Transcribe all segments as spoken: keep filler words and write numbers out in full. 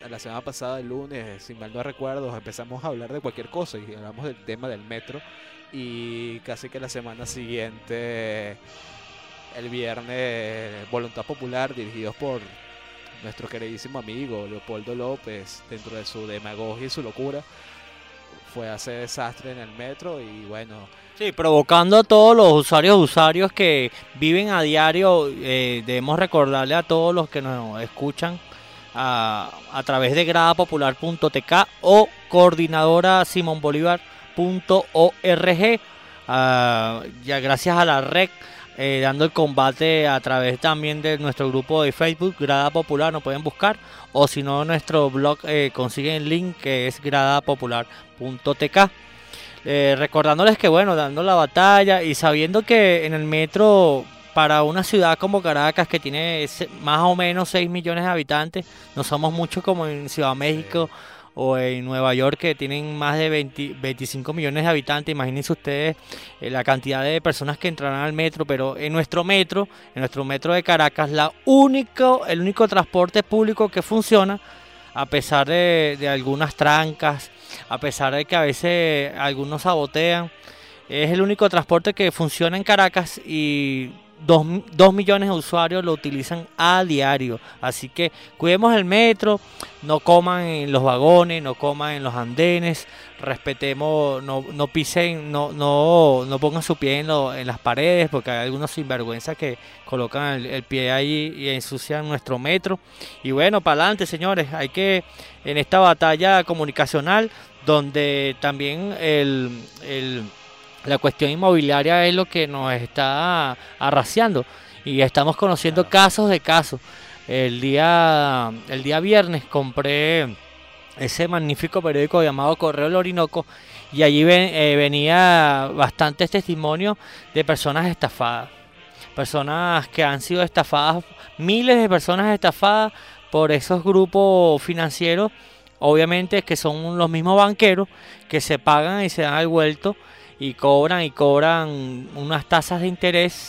la semana pasada, el lunes, si mal no recuerdo, empezamos a hablar de cualquier cosa y hablamos del tema del metro. Y casi que la semana siguiente, el viernes, Voluntad Popular, dirigidos por nuestro queridísimo amigo Leopoldo López, dentro de su demagogia y su locura, fue a hacer desastre en el metro y bueno. Sí, provocando a todos los usuarios usuarios que viven a diario. Eh, debemos recordarle a todos los que nos escuchan a, a través de grada popular punto t k o coordinadora simón bolívar punto org. Uh, ya gracias a la red, eh, dando el combate a través también de nuestro grupo de Facebook, Grada Popular, nos pueden buscar, o si no, nuestro blog eh, consiguen el link que es grada popular punto t k. Eh, recordándoles que bueno, dando la batalla y sabiendo que en el metro, para una ciudad como Caracas que tiene más o menos seis millones de habitantes, no somos muchos como en Ciudad de México o en Nueva York, que tienen más de veinte, veinticinco millones de habitantes. Imagínense ustedes eh, la cantidad de personas que entrarán al metro, pero en nuestro metro, en nuestro metro de Caracas, la único, el único transporte público que funciona, a pesar de, de algunas trancas, a pesar de que a veces algunos sabotean, es el único transporte que funciona en Caracas y dos, dos millones de usuarios lo utilizan a diario. Así que cuidemos el metro, no coman en los vagones, no coman en los andenes, respetemos, no, no pisen, no, no, no pongan su pie en, lo, en las paredes, porque hay algunos sinvergüenzas que colocan el, el pie ahí y ensucian nuestro metro. Y bueno, para adelante, señores, hay que, en esta batalla comunicacional, donde también el, el, la cuestión inmobiliaria es lo que nos está arrasando, y estamos conociendo claro. casos de casos. El día, el día viernes compré ese magnífico periódico llamado Correo del Orinoco, y allí ven, eh, venía bastantes testimonios de personas estafadas, personas que han sido estafadas, miles de personas estafadas por esos grupos financieros, obviamente que son los mismos banqueros que se pagan y se dan al vuelto y cobran y cobran unas tasas de interés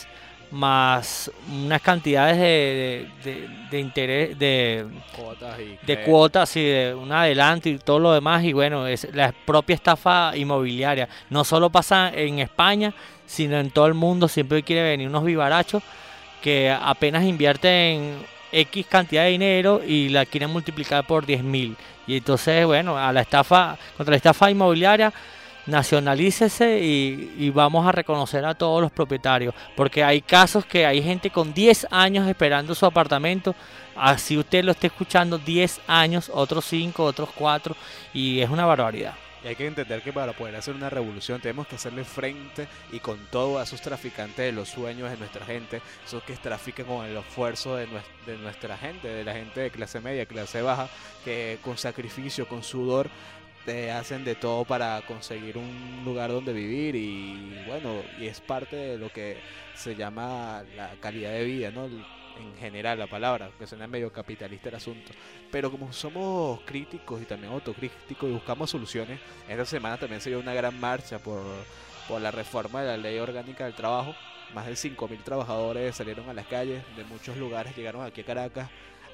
más unas cantidades de, de, de, de interés de cuotas, y de cuotas y de un adelanto y todo lo demás. Y bueno, es la propia estafa inmobiliaria. No solo pasa en España, sino en todo el mundo. Siempre quiere venir unos vivarachos que apenas invierten X cantidad de dinero y la quieren multiplicar por diez mil. Y entonces, bueno, a la estafa, contra la estafa inmobiliaria, nacionalícese y, y vamos a reconocer a todos los propietarios, porque hay casos que hay gente con diez años esperando su apartamento, así usted lo esté escuchando, diez años, otros cinco, otros cuatro, y es una barbaridad. Y hay que entender que para poder hacer una revolución tenemos que hacerle frente y con todo a esos traficantes de los sueños de nuestra gente, esos que trafican con el esfuerzo de nuestra, de nuestra gente, de la gente de clase media, clase baja, que con sacrificio, con sudor, te hacen de todo para conseguir un lugar donde vivir. Y bueno, y es parte de lo que se llama la calidad de vida, ¿no? En general la palabra, que suena medio capitalista el asunto, pero como somos críticos y también autocríticos y buscamos soluciones, esta semana también se dio una gran marcha por, por la reforma de la ley orgánica del trabajo. Más de cinco mil trabajadores salieron a las calles de muchos lugares, llegaron aquí a Caracas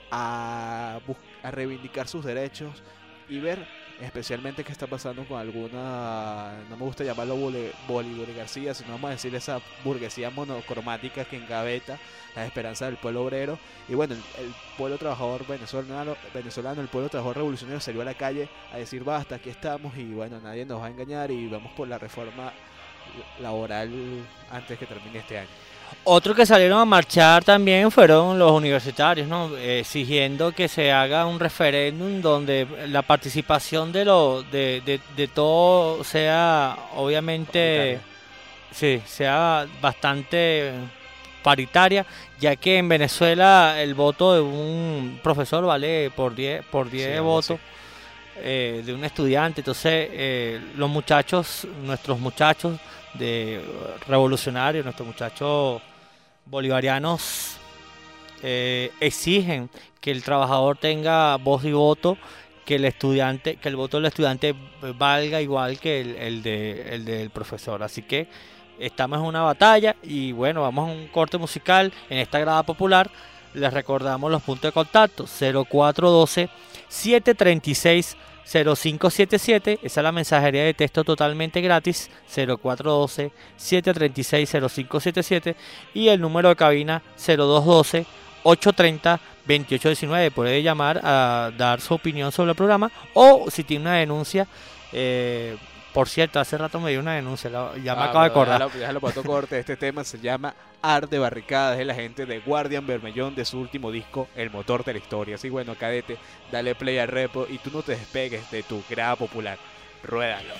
a, a reivindicar sus derechos y ver especialmente qué está pasando con alguna, no me gusta llamarlo boligarcía, sino vamos a decir esa burguesía monocromática que engaveta las esperanzas del pueblo obrero. Y bueno, el, el pueblo trabajador venezolano, venezolano, el pueblo trabajador revolucionario salió a la calle a decir basta, aquí estamos y bueno, nadie nos va a engañar y vamos por la reforma laboral antes que termine este año. Otros que salieron a marchar también fueron los universitarios, ¿no? Eh, exigiendo que se haga un referéndum donde la participación de lo de, de, de todo sea obviamente sí, sea bastante paritaria, ya que en Venezuela el voto de un profesor vale por diez por diez sí, votos sí. eh, de un estudiante. Entonces eh, los muchachos, nuestros muchachos de revolucionarios, nuestros muchachos bolivarianos eh, exigen que el trabajador tenga voz y voto, que el estudiante, que el voto del estudiante valga igual que el, el de el del profesor. Así que estamos en una batalla y bueno, vamos a un corte musical en esta grada popular Les recordamos los puntos de contacto: cero cuatro uno dos, siete tres seis, cero cinco siete siete. Esa es la mensajería de texto totalmente gratis, cero cuatro uno dos, siete tres seis, cero cinco siete siete. Y el número de cabina cero dos uno dos, ocho tres cero, dos ocho uno nueve. Puede llamar a dar su opinión sobre el programa, o si tiene una denuncia. eh, Por cierto, hace rato me dio una denuncia, ya ah, me acabo de acordar. Déjalo, déjalo para otro corte. Este tema se llama Arde Barricadas, de la gente de Guardian Bermellón, de su último disco, El Motor de la Historia. Así bueno, cadete, dale play al repo y tú no te despegues de tu grada popular. Ruédalo.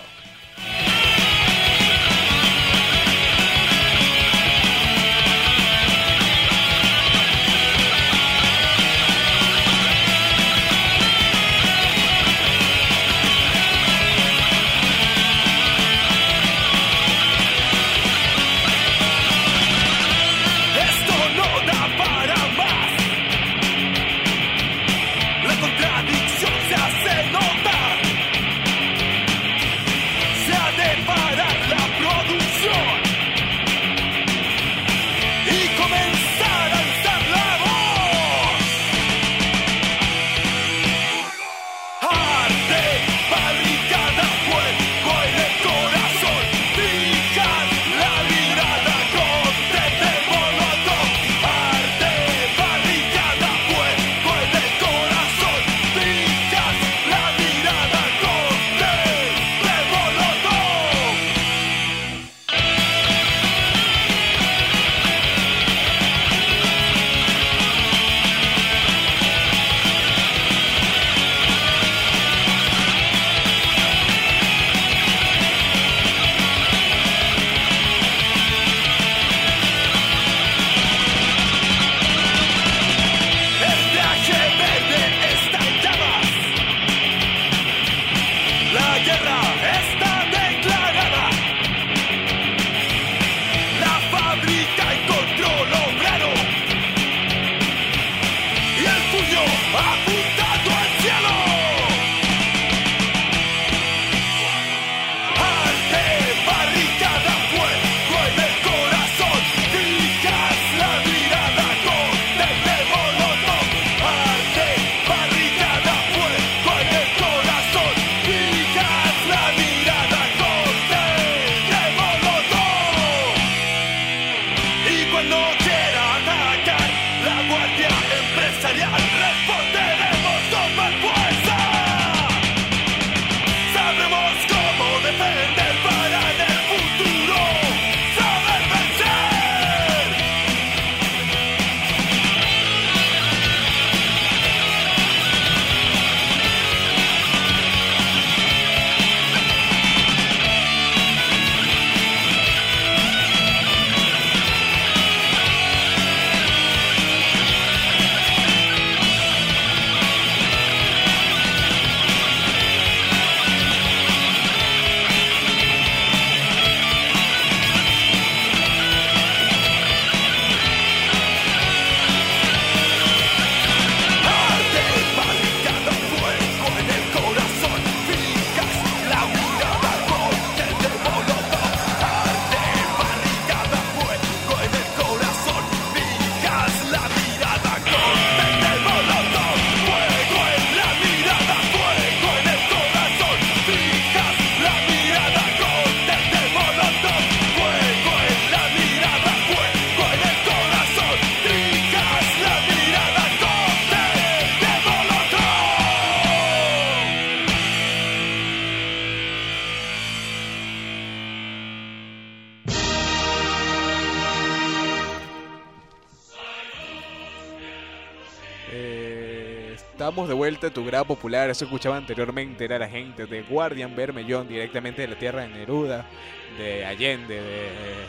Estamos de vuelta en tu grado popular. Eso escuchaba anteriormente, era la gente de Guardian Bermellón, directamente de la tierra de Neruda, de Allende, de,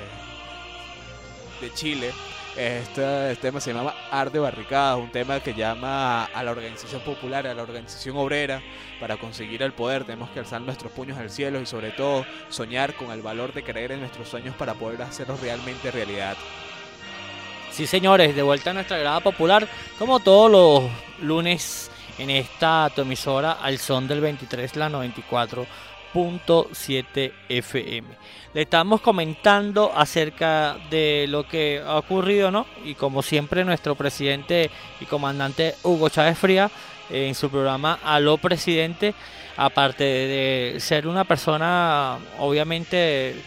de Chile. Este, este tema se llamaba Arde Barricadas, un tema que llama a la organización popular, a la organización obrera, para conseguir el poder. Tenemos que alzar nuestros puños al cielo y sobre todo soñar con el valor de creer en nuestros sueños para poder hacerlos realmente realidad. Sí, señores, de vuelta a nuestra grada popular, como todos los lunes en esta tu emisora, al son del veintitrés, la noventa y cuatro punto siete F M. Le estamos comentando acerca de lo que ha ocurrido, ¿no? Y como siempre, nuestro presidente y comandante Hugo Chávez Frías, eh, en su programa Aló Presidente, aparte de ser una persona obviamente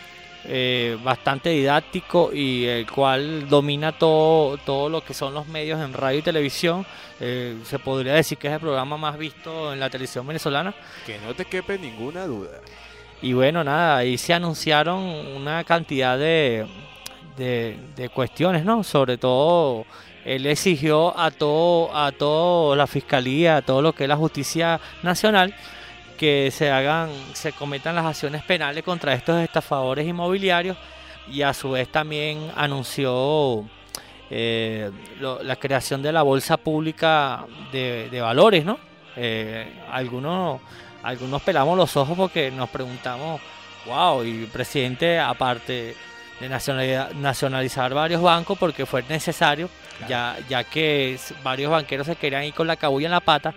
eh, bastante didáctico y el cual domina todo, todo lo que son los medios en radio y televisión, eh, se podría decir que es el programa más visto en la televisión venezolana. Que no te quepe ninguna duda. Y bueno, nada, ahí se anunciaron una cantidad de, de, de cuestiones, ¿no? Sobre todo, él exigió a todo, a toda la fiscalía, a todo lo que es la justicia nacional, que se hagan, se cometan las acciones penales contra estos estafadores inmobiliarios, y a su vez también anunció eh, lo, la creación de la bolsa pública de, de valores, ¿no? Eh, algunos Algunos pelamos los ojos porque nos preguntamos, wow, y el presidente, aparte de nacionalizar varios bancos, porque fue necesario, claro, ya, ya que varios banqueros se querían ir con la cabulla en la pata,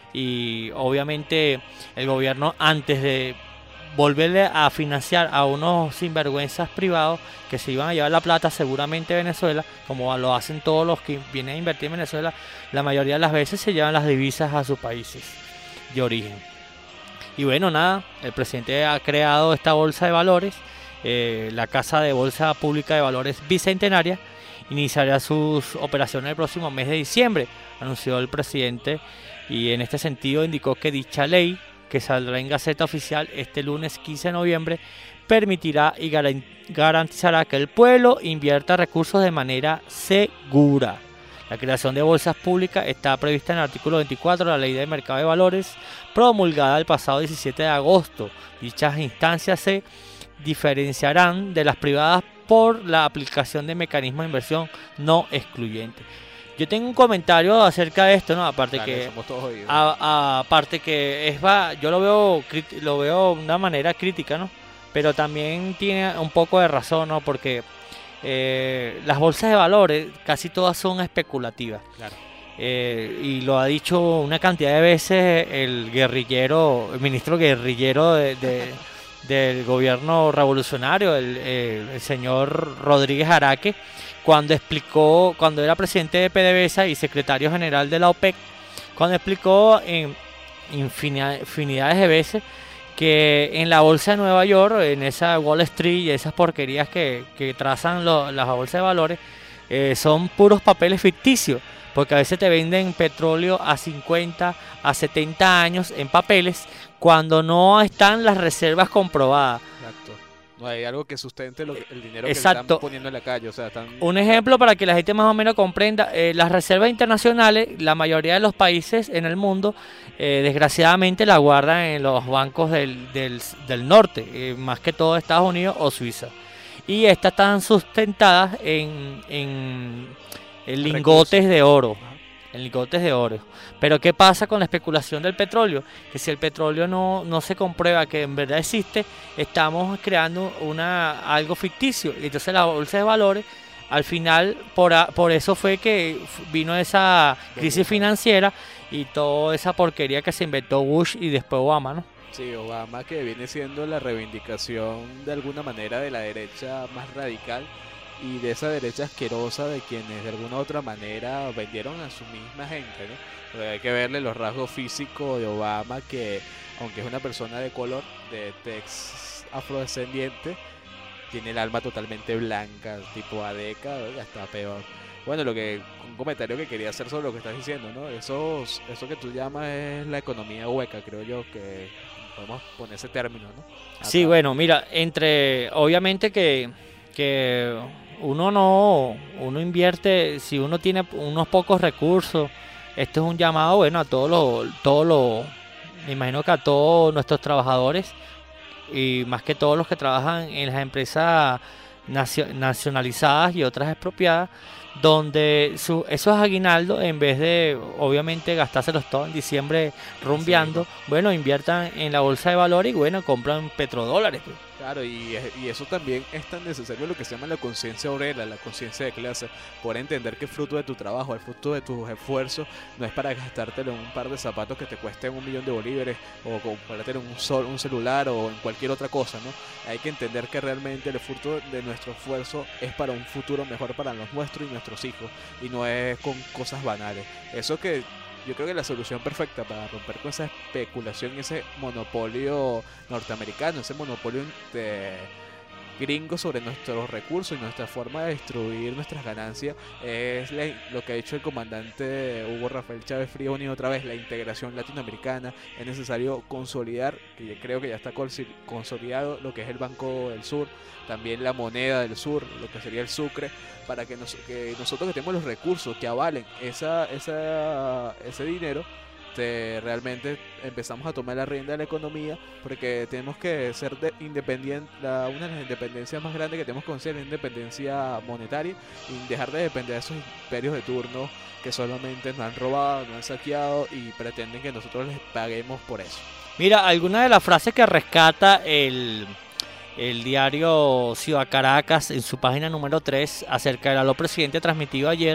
y obviamente el gobierno, antes de volverle a financiar a unos sinvergüenzas privados que se iban a llevar la plata seguramente a Venezuela, como lo hacen todos los que vienen a invertir en Venezuela, la mayoría de las veces se llevan las divisas a sus países de origen. Y bueno, nada, el presidente ha creado esta bolsa de valores, eh, la Casa de Bolsa Pública de Valores Bicentenaria, iniciará sus operaciones el próximo mes de diciembre, anunció el presidente, y en este sentido indicó que dicha ley, que saldrá en Gaceta Oficial este lunes quince de noviembre, permitirá y garantizará que el pueblo invierta recursos de manera segura. La creación de bolsas públicas está prevista en el artículo veinticuatro de la Ley de Mercado de Valores, promulgada el pasado diecisiete de agosto. Dichas instancias se diferenciarán de las privadas por la aplicación de mecanismos de inversión no excluyentes. Yo tengo un comentario acerca de esto, ¿no? Aparte Dale, que somos todos oídos. A, a, aparte que es va, yo lo veo lo veo de una manera crítica, ¿no? Pero también tiene un poco de razón, ¿no? Porque Eh, las bolsas de valores casi todas son especulativas, claro. eh, y lo ha dicho una cantidad de veces el guerrillero, el ministro guerrillero de, de, del gobierno revolucionario, el, el, el señor Rodríguez Araque, cuando explicó, cuando era presidente de PDVSA y secretario general de la OPEC, cuando explicó en infinidades de veces que en la bolsa de Nueva York, en esa Wall Street y esas porquerías que, que trazan lo, las bolsas de valores, eh, son puros papeles ficticios, porque a veces te venden petróleo a cincuenta, a setenta años en papeles, cuando no están las reservas comprobadas. Exacto. No hay algo que sustente lo que, el dinero que Exacto. le están poniendo en la calle. O sea, están... Un ejemplo para que la gente más o menos comprenda, eh, las reservas internacionales, la mayoría de los países en el mundo, eh, desgraciadamente la guardan en los bancos del, del, del norte, eh, más que todo Estados Unidos o Suiza. Y estas están sustentadas en, en, en lingotes de oro. En lingotes de oro. Pero ¿qué pasa con la especulación del petróleo? Que si el petróleo no, no se comprueba que en verdad existe, estamos creando una algo ficticio. Y entonces la bolsa de valores, al final, por, a, por eso fue que vino esa crisis financiera y toda esa porquería que se inventó Bush y después Obama, ¿no? Sí, Obama, que viene siendo la reivindicación de alguna manera de la derecha más radical y de esa derecha asquerosa de quienes de alguna u otra manera vendieron a su misma gente, ¿no? Pero hay que verle los rasgos físicos de Obama, que aunque es una persona de color, de tez afrodescendiente, tiene el alma totalmente blanca, tipo adeca, hasta peor. Bueno, lo que un comentario que quería hacer sobre lo que estás diciendo, ¿no? Eso, eso que tú llamas es la economía hueca, creo yo, que podemos poner ese término, ¿no? Acá. Sí, bueno, mira, entre obviamente que que uno no, uno invierte, si uno tiene unos pocos recursos, esto es un llamado, bueno, a todos los, todos los, me imagino que a todos nuestros trabajadores, y más que todos los que trabajan en las empresas nacionalizadas y otras expropiadas, donde su, esos aguinaldos, en vez de obviamente gastárselos todos en diciembre rumbeando, sí, bueno, inviertan en la bolsa de valores y bueno, compran petrodólares. Pues. Claro, y, y eso también es tan necesario, lo que se llama la conciencia obrera, la conciencia de clase, por entender que el fruto de tu trabajo, el fruto de tus esfuerzos, no es para gastártelo en un par de zapatos que te cuesten un millón de bolívares, o comprártelo en un, sol, un celular o en cualquier otra cosa, ¿no? Hay que entender que realmente el fruto de nuestro esfuerzo es para un futuro mejor para los nuestros y nuestros hijos, y no es con cosas banales. Eso que yo creo que la solución perfecta para romper con esa especulación y ese monopolio norteamericano, ese monopolio de gringo sobre nuestros recursos y nuestra forma de distribuir nuestras ganancias, es la, lo que ha dicho el comandante Hugo Rafael Chávez Frías una y otra vez, la integración latinoamericana. Es necesario consolidar, que yo creo que ya está consolidado, lo que es el Banco del Sur, también la moneda del sur, lo que sería el sucre, para que, nos, que nosotros que tenemos los recursos que avalen esa, esa, ese dinero, te, realmente empezamos a tomar la rienda de la economía, porque tenemos que ser independientes. Una de las independencias más grandes que tenemos que conseguir es la independencia monetaria, y dejar de depender de esos imperios de turno que solamente nos han robado, nos han saqueado y pretenden que nosotros les paguemos por eso. Mira, alguna de las frases que rescata el... el diario Ciudad Caracas en su página número tres acerca del aló presidente transmitido ayer,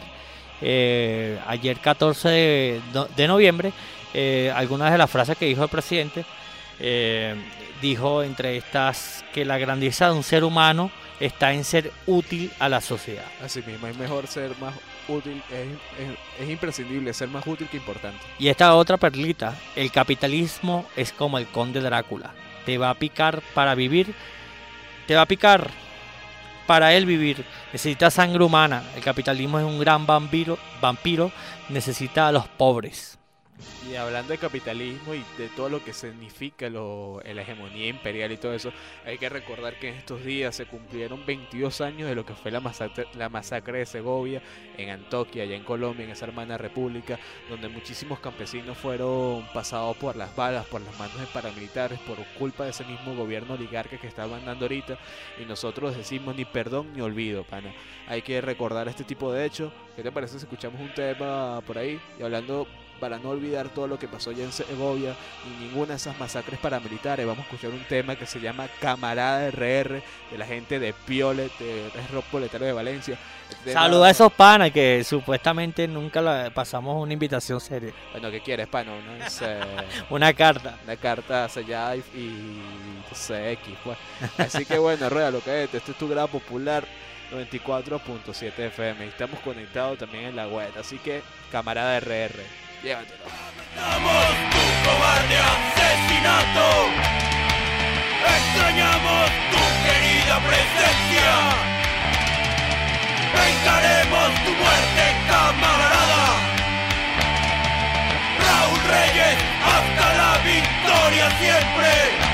eh, ayer catorce de, de noviembre, eh, algunas de las frases que dijo el presidente, eh, dijo entre estas que la grandeza de un ser humano está en ser útil a la sociedad. Así mismo, es mejor ser más útil, es, es, es imprescindible ser más útil que importante. Y esta otra perlita, el capitalismo es como el conde Drácula, te va a picar para vivir, te va a picar para él vivir, necesita sangre humana, el capitalismo es un gran vampiro, vampiro, necesita a los pobres. Y hablando de capitalismo y de todo lo que significa lo, la hegemonía imperial y todo eso, hay que recordar que en estos días se cumplieron veintidós años de lo que fue la masacre, la masacre de Segovia en Antioquia, allá en Colombia, en esa hermana república, donde muchísimos campesinos fueron pasados por las balas, por las manos de paramilitares, por culpa de ese mismo gobierno oligarca que está mandando ahorita, y nosotros decimos ni perdón ni olvido, pana. Hay que recordar este tipo de hechos. ¿Qué te parece si escuchamos un tema por ahí? Y hablando, para no olvidar todo lo que pasó allá en Segovia y ninguna de esas masacres paramilitares, vamos a escuchar un tema que se llama Camarada R R, de la gente de Piolet, de Rock Proletario de Valencia. Saluda a esos panas que supuestamente nunca la pasamos una invitación seria. Bueno, ¿qué quieres, pana? No sé, una carta. Una carta sellada y, y C X, pues. Así que bueno, rueda lo que es. Este es tu grado popular noventa y cuatro punto siete F M. Estamos conectados también en la web. Así que, Camarada R R, llévatelo. Lamentamos tu cobarde asesinato. Extrañamos tu querida presencia. Vengaremos tu muerte, camarada. Raúl Reyes, hasta la victoria siempre.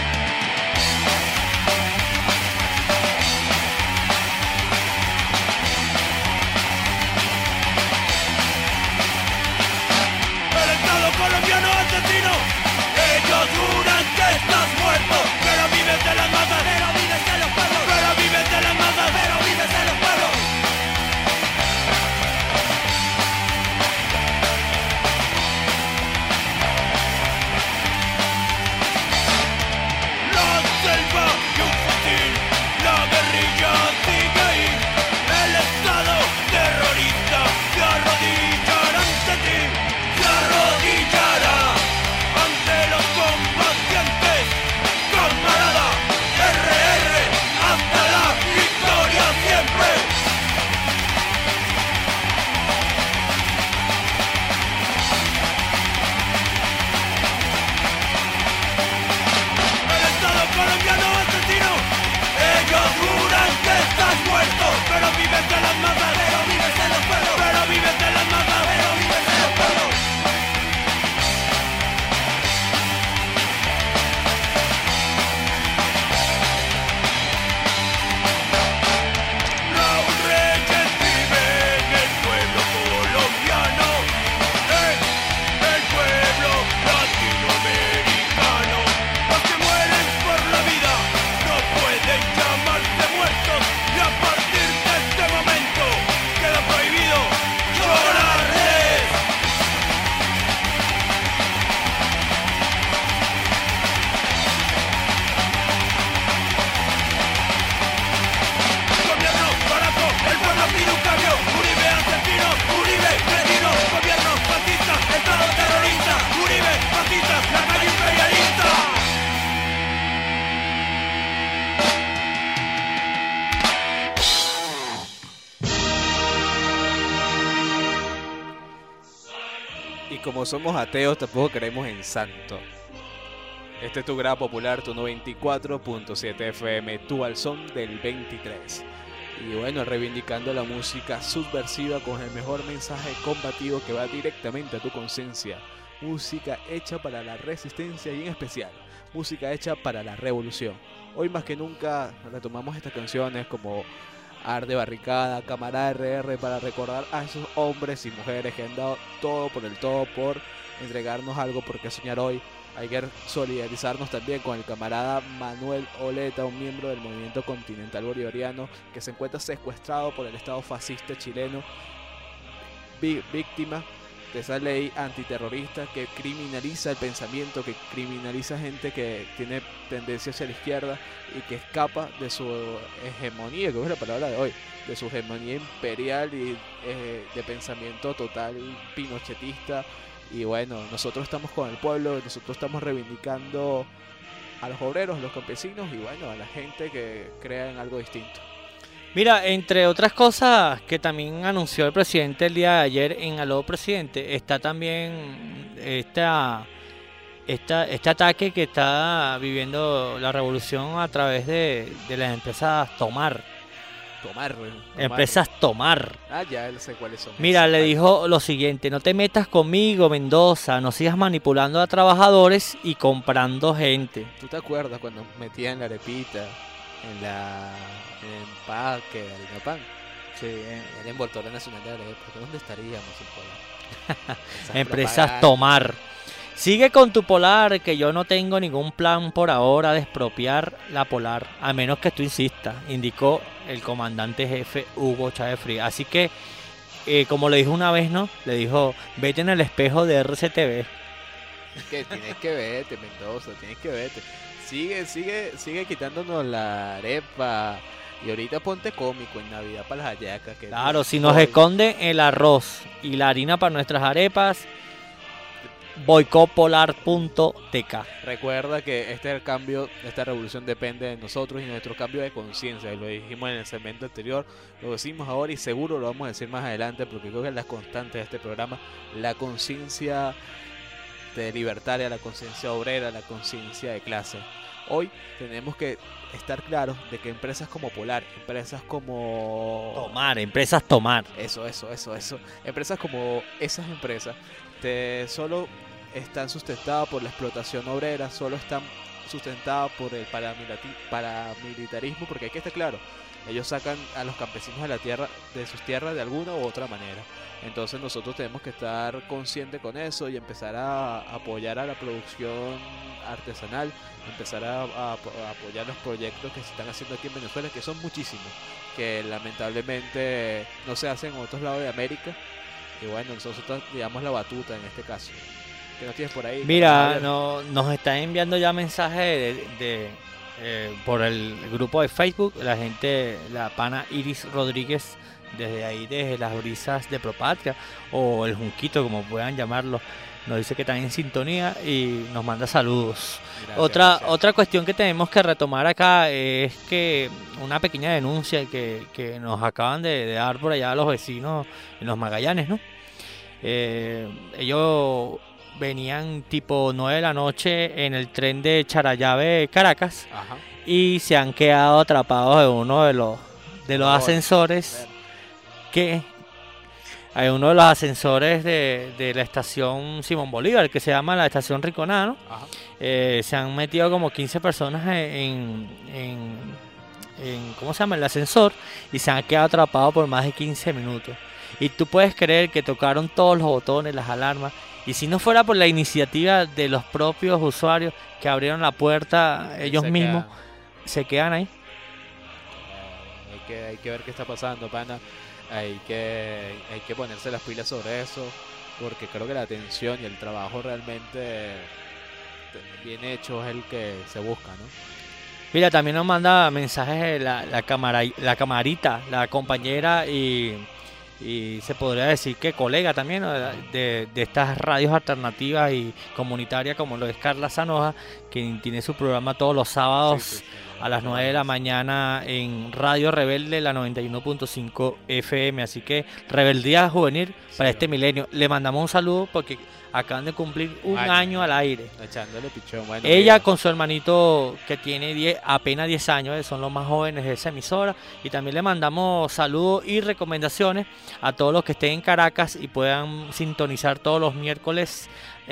Colombiano asesino, ellos juran que estás muerto, pero vives de las masas, pero vives de los pueblos, pero vives de las masas, pero vives de los pueblos. como somos ateos, tampoco creemos en santo. Este es tu Grada Popular, tu noventa y cuatro punto siete F M, tu al son del veintitrés. Y bueno, reivindicando la música subversiva con el mejor mensaje combativo que va directamente a tu conciencia. Música hecha para la resistencia y en especial, música hecha para la revolución. Hoy más que nunca retomamos estas canciones como Arde Barricada, Camarada R R para recordar a esos hombres y mujeres que han dado todo por el todo por entregarnos algo por qué soñar hoy. Hay que solidarizarnos también con el camarada Manuel Oleta, un miembro del movimiento continental bolivariano que se encuentra secuestrado por el Estado fascista chileno, víctima de esa ley antiterrorista que criminaliza el pensamiento, que criminaliza gente que tiene tendencia hacia la izquierda y que escapa de su hegemonía, que es la palabra de hoy, de su hegemonía imperial y eh, de pensamiento total pinochetista. Y bueno, nosotros estamos con el pueblo, nosotros estamos reivindicando a los obreros, a los campesinos y bueno, a la gente que crea en algo distinto. Mira, entre otras cosas que también anunció el presidente el día de ayer en Aló Presidente, está también esta, esta, este ataque que está viviendo la revolución a través de, de las empresas Tomar. Tomar, tomar. Empresas Tomar. Ah, ya sé cuáles son. Mira, le dijo lo siguiente: no te metas conmigo, Mendoza, no sigas manipulando a trabajadores y comprando gente. ¿Tú te acuerdas cuando metían la arepita en la en el empaque de harina pan? Sí, en el envoltorio nacional de arepa. ¿Dónde estaríamos sin polar? Empresas Tomar. Sigue con tu Polar, que yo no tengo ningún plan por ahora de expropiar la Polar, a menos que tú insistas, indicó el comandante jefe Hugo Chávez Frías. Así que, eh, como le dijo una vez, ¿no? Le dijo, vete en el espejo de R C T V. Es que tienes que verte, Mendoza, tienes que verte. Sigue, sigue, sigue quitándonos la arepa. Y ahorita ponte cómico en Navidad para las hallacas. Que claro, si nos esconden el arroz y la harina para nuestras arepas, boicot polar punto t k. Recuerda que este es el cambio, esta revolución depende de nosotros y nuestro cambio de conciencia. Lo dijimos en el segmento anterior, lo decimos ahora y seguro lo vamos a decir más adelante porque creo que es la constante de este programa, la conciencia de libertaria, la conciencia obrera, la conciencia de clase. Hoy tenemos que estar claros de que empresas como Polar, empresas como Tomar, empresas Tomar. Eso, eso, eso, eso. Empresas como esas empresas te solo están sustentadas por la explotación obrera, solo están sustentadas por el paramilitarismo, porque hay que estar claro, ellos sacan a los campesinos de la tierra, de sus tierras de alguna u otra manera. Entonces nosotros tenemos que estar conscientes con eso y empezar a apoyar a la producción artesanal, empezar a, a, a apoyar los proyectos que se están haciendo aquí en Venezuela, que son muchísimos, que lamentablemente no se hacen en otros lados de América. Y bueno, nosotros digamos la batuta en este caso. ¿Qué nos tienes por ahí? Mira, no, nos están enviando ya mensajes de, de, eh, por el grupo de Facebook, la gente, la pana Iris Rodríguez, desde ahí, desde las brisas de Propatria, o el Junquito, como puedan llamarlo, nos dice que están en sintonía y nos manda saludos. Gracias, otra gracias. Otra cuestión que tenemos que retomar acá es que una pequeña denuncia que, que nos acaban de, de dar por allá los vecinos en los Magallanes, ¿no? Eh, ellos venían tipo nueve de la noche en el tren de Charallave, Caracas. Ajá. Y se han quedado atrapados en uno de los, de los oh, ascensores que... Hay uno de los ascensores de, de la estación Simón Bolívar, que se llama la estación Rinconada, ¿no? Eh, se han metido como quince personas en, en, en, ¿cómo se llama? El ascensor, y se han quedado atrapados por más de quince minutos. Y tú puedes creer que tocaron todos los botones, las alarmas, y si no fuera por la iniciativa de los propios usuarios que abrieron la puerta ellos se mismos, quedan. se quedan ahí. Eh, hay que, hay que ver qué está pasando, pana. Hay que, hay que ponerse las pilas sobre eso, porque creo que la atención y el trabajo realmente bien hecho es el que se busca, ¿no? Mira, también nos manda mensajes la, la, camara, la camarita, la compañera y, y se podría decir que colega también, ¿no? de, de estas radios alternativas y comunitarias como lo es Carla Zanoja, que tiene su programa todos los sábados. Sí, sí, sí. a las nueve de la mañana en Radio Rebelde, la noventa y uno punto cinco F M. Así que rebeldía juvenil para Sí, este milenio. Le mandamos un saludo porque acaban de cumplir un Año. año al aire. Echándole pichón. Bueno, Ella mira, con su hermanito que tiene diez, apenas diez años, eh, son los más jóvenes de esa emisora. Y también le mandamos saludos y recomendaciones a todos los que estén en Caracas y puedan sintonizar todos los miércoles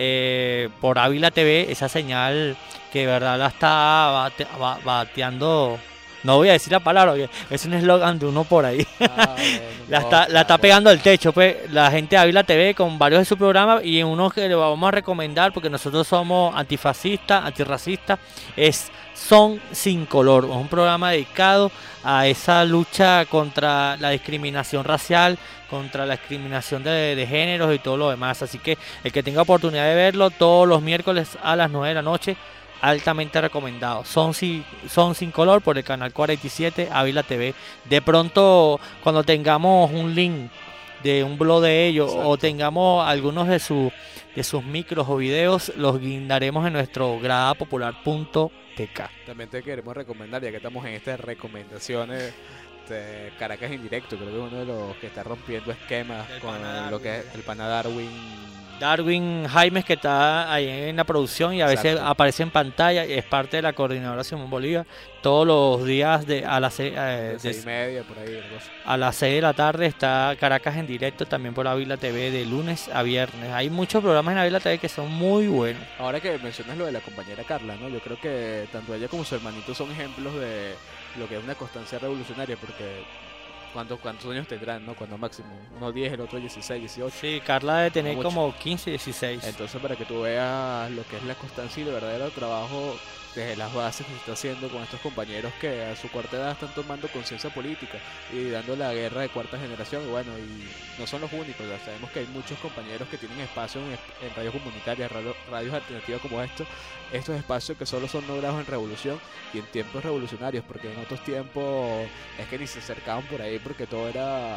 eh, por Ávila T V, esa señal que de verdad la está bate- ba- bateando. No voy a decir la palabra, porque es un eslogan de uno por ahí. ah, bueno, La no, está, la está claro. pegando al techo, pues, la gente de Ávila T V con varios de sus programas, y en uno que le vamos a recomendar, porque nosotros somos antifascistas, antirracistas, es Son Sin Color, es un programa dedicado a esa lucha contra la discriminación racial, contra la discriminación de, de géneros y todo lo demás. Así que el que tenga oportunidad de verlo todos los miércoles a las nueve de la noche, altamente recomendado. Son, si, son Sin Color por el canal cuarenta y siete Ávila T V. De pronto, cuando tengamos un link de un blog de ellos, Exacto. o tengamos algunos de, su, de sus micros o videos, los guindaremos en nuestro grada popular punto t k. También te queremos recomendar, ya que estamos en estas recomendaciones, de Caracas en directo, creo que es uno de los que está rompiendo esquemas El con pana lo que es Darwin. el pana Darwin. Darwin Jaimes, que está ahí en la producción y a veces Exacto. aparece en pantalla, y es parte de la coordinadora Simón Bolívar. Todos los días de, a las seis, eh, De de- seis y media, por ahí, algo así. a las seis de la tarde está Caracas en directo, también por Ávila T V, de lunes a viernes. Hay muchos programas en Ávila T V que son muy buenos. Ahora que mencionas lo de la compañera Carla, ¿no? Yo creo que tanto ella como su hermanito son ejemplos de lo que es una constancia revolucionaria, porque ¿cuántos, cuántos años tendrán, no? Cuando máximo, uno diez, el otro dieciséis, dieciocho. Sí, Carla debe tener Mucho. como quince, dieciséis. Entonces, para que tú veas lo que es la constancia y el verdadero trabajo desde las bases que se está haciendo con estos compañeros que a su corta edad están tomando conciencia política y dando la guerra de cuarta generación. Y bueno, y no son los únicos, ya sabemos que hay muchos compañeros que tienen espacio en, en radios comunitarias, radio- radios alternativas como estos, estos espacios que solo son logrados en revolución y en tiempos revolucionarios, porque en otros tiempos es que ni se acercaban por ahí porque todo era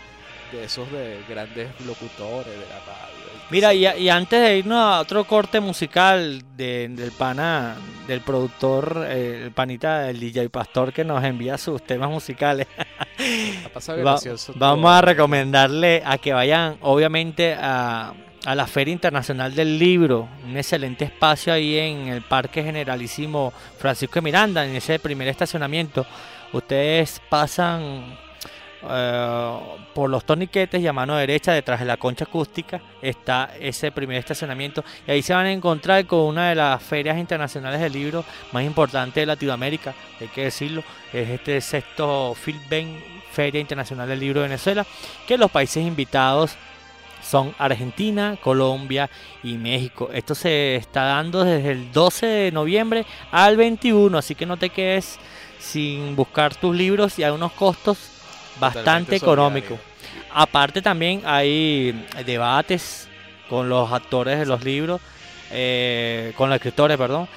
de esos de grandes locutores de la radio. y qué Mira, sé y, yo. y antes de irnos a otro corte musical de- del pana, del productor, eh, el panita del D J Pastor, que nos envía sus temas musicales, Ha pasado va- gracioso vamos todo. a recomendarle a que vayan, obviamente, a, a la Feria Internacional del Libro, un excelente espacio ahí en el Parque Generalísimo Francisco de Miranda, en ese primer estacionamiento. Ustedes pasan eh, por los torniquetes y a mano derecha, detrás de la concha acústica, está ese primer estacionamiento, y ahí se van a encontrar con una de las ferias internacionales del libro más importantes de Latinoamérica, hay que decirlo. Es este sexto Filben, Feria Internacional del Libro de Venezuela, que los países invitados son Argentina, Colombia y México. Esto se está dando desde el doce de noviembre al veintiuno, así que no te quedes sin buscar tus libros, y hay unos costos bastante Totalmente económicos. solidario. Aparte, también hay debates con los actores de los libros, eh, con los escritores, perdón.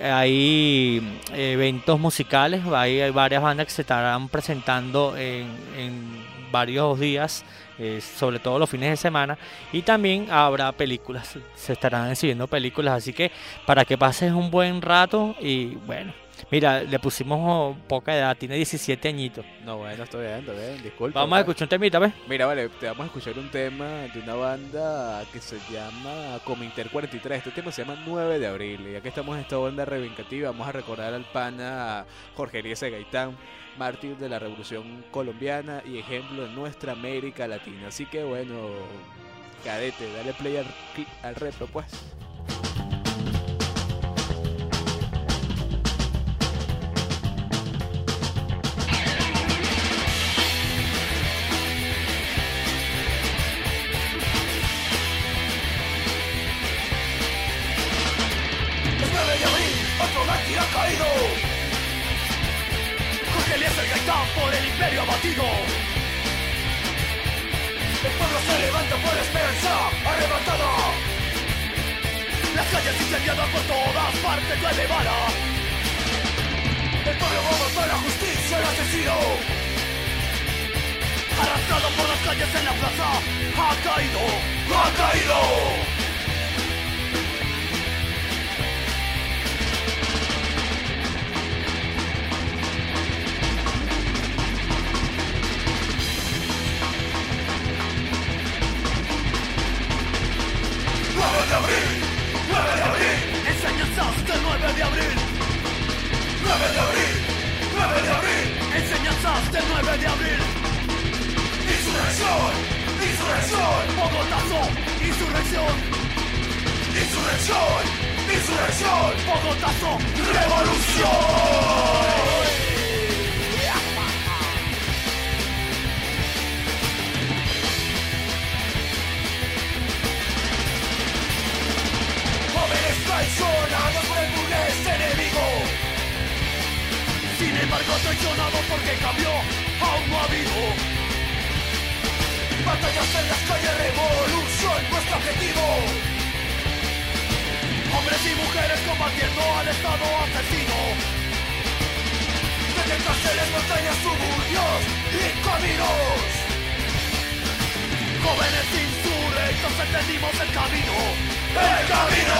Hay eventos musicales, hay, hay varias bandas que se estarán presentando en, en varios días, eh, sobre todo los fines de semana, y también habrá películas, se estarán exhibiendo películas, así que para que pases un buen rato. Y bueno, mira, le pusimos poca edad, tiene diecisiete añitos. No, bueno, estoy bien, estoy bien, disculpa. Vamos a escuchar un temita, ¿ves? Mira, vale, te vamos a escuchar un tema de una banda que se llama Cominter cuarenta y tres. Este tema se llama nueve de abril. Y ya que estamos en esta onda reivindicativa, vamos a recordar al pana Jorge Eliezer Gaitán, mártir de la Revolución Colombiana y ejemplo de nuestra América Latina. Así que bueno, cadete, dale play al, al retro, pues. El nueve de abril, otro mártir ha caído. Jorge Eliezer Gaitán por el imperio abatido. El pueblo se levanta por la esperanza arrebatada. Las calles incendiadas por todas partes llueve bala. El pueblo va a matar la justicia al asesino. Arrastrado por las calles en la plaza, ha caído, ha caído. insurrección, Bogotazo, insurrección, insurrección, insurrección, Bogotazo, revolución. Jóvenes traicionados por el burgués enemigo, sin embargo traicionados porque cambió, aún no ha habido. Batallas en las calles, revolución, nuestro objetivo. Hombres y mujeres combatiendo al Estado asesino. Desde cárceles, montañas, suburbios y caminos. Jóvenes insurrectos entendimos el camino. ¡El camino!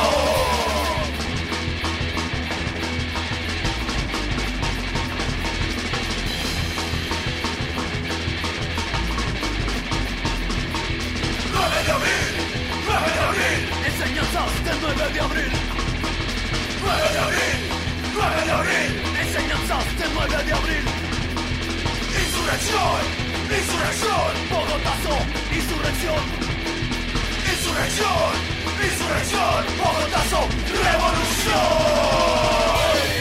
nueve de abril, nueve de abril, enseñanzas del nueve de abril. nueve de abril, nueve de abril, enseñanzas del nueve de abril. Insurrección, insurrección, Bogotazo, insurrección. Insurrección, insurrección, Bogotazo, revolución.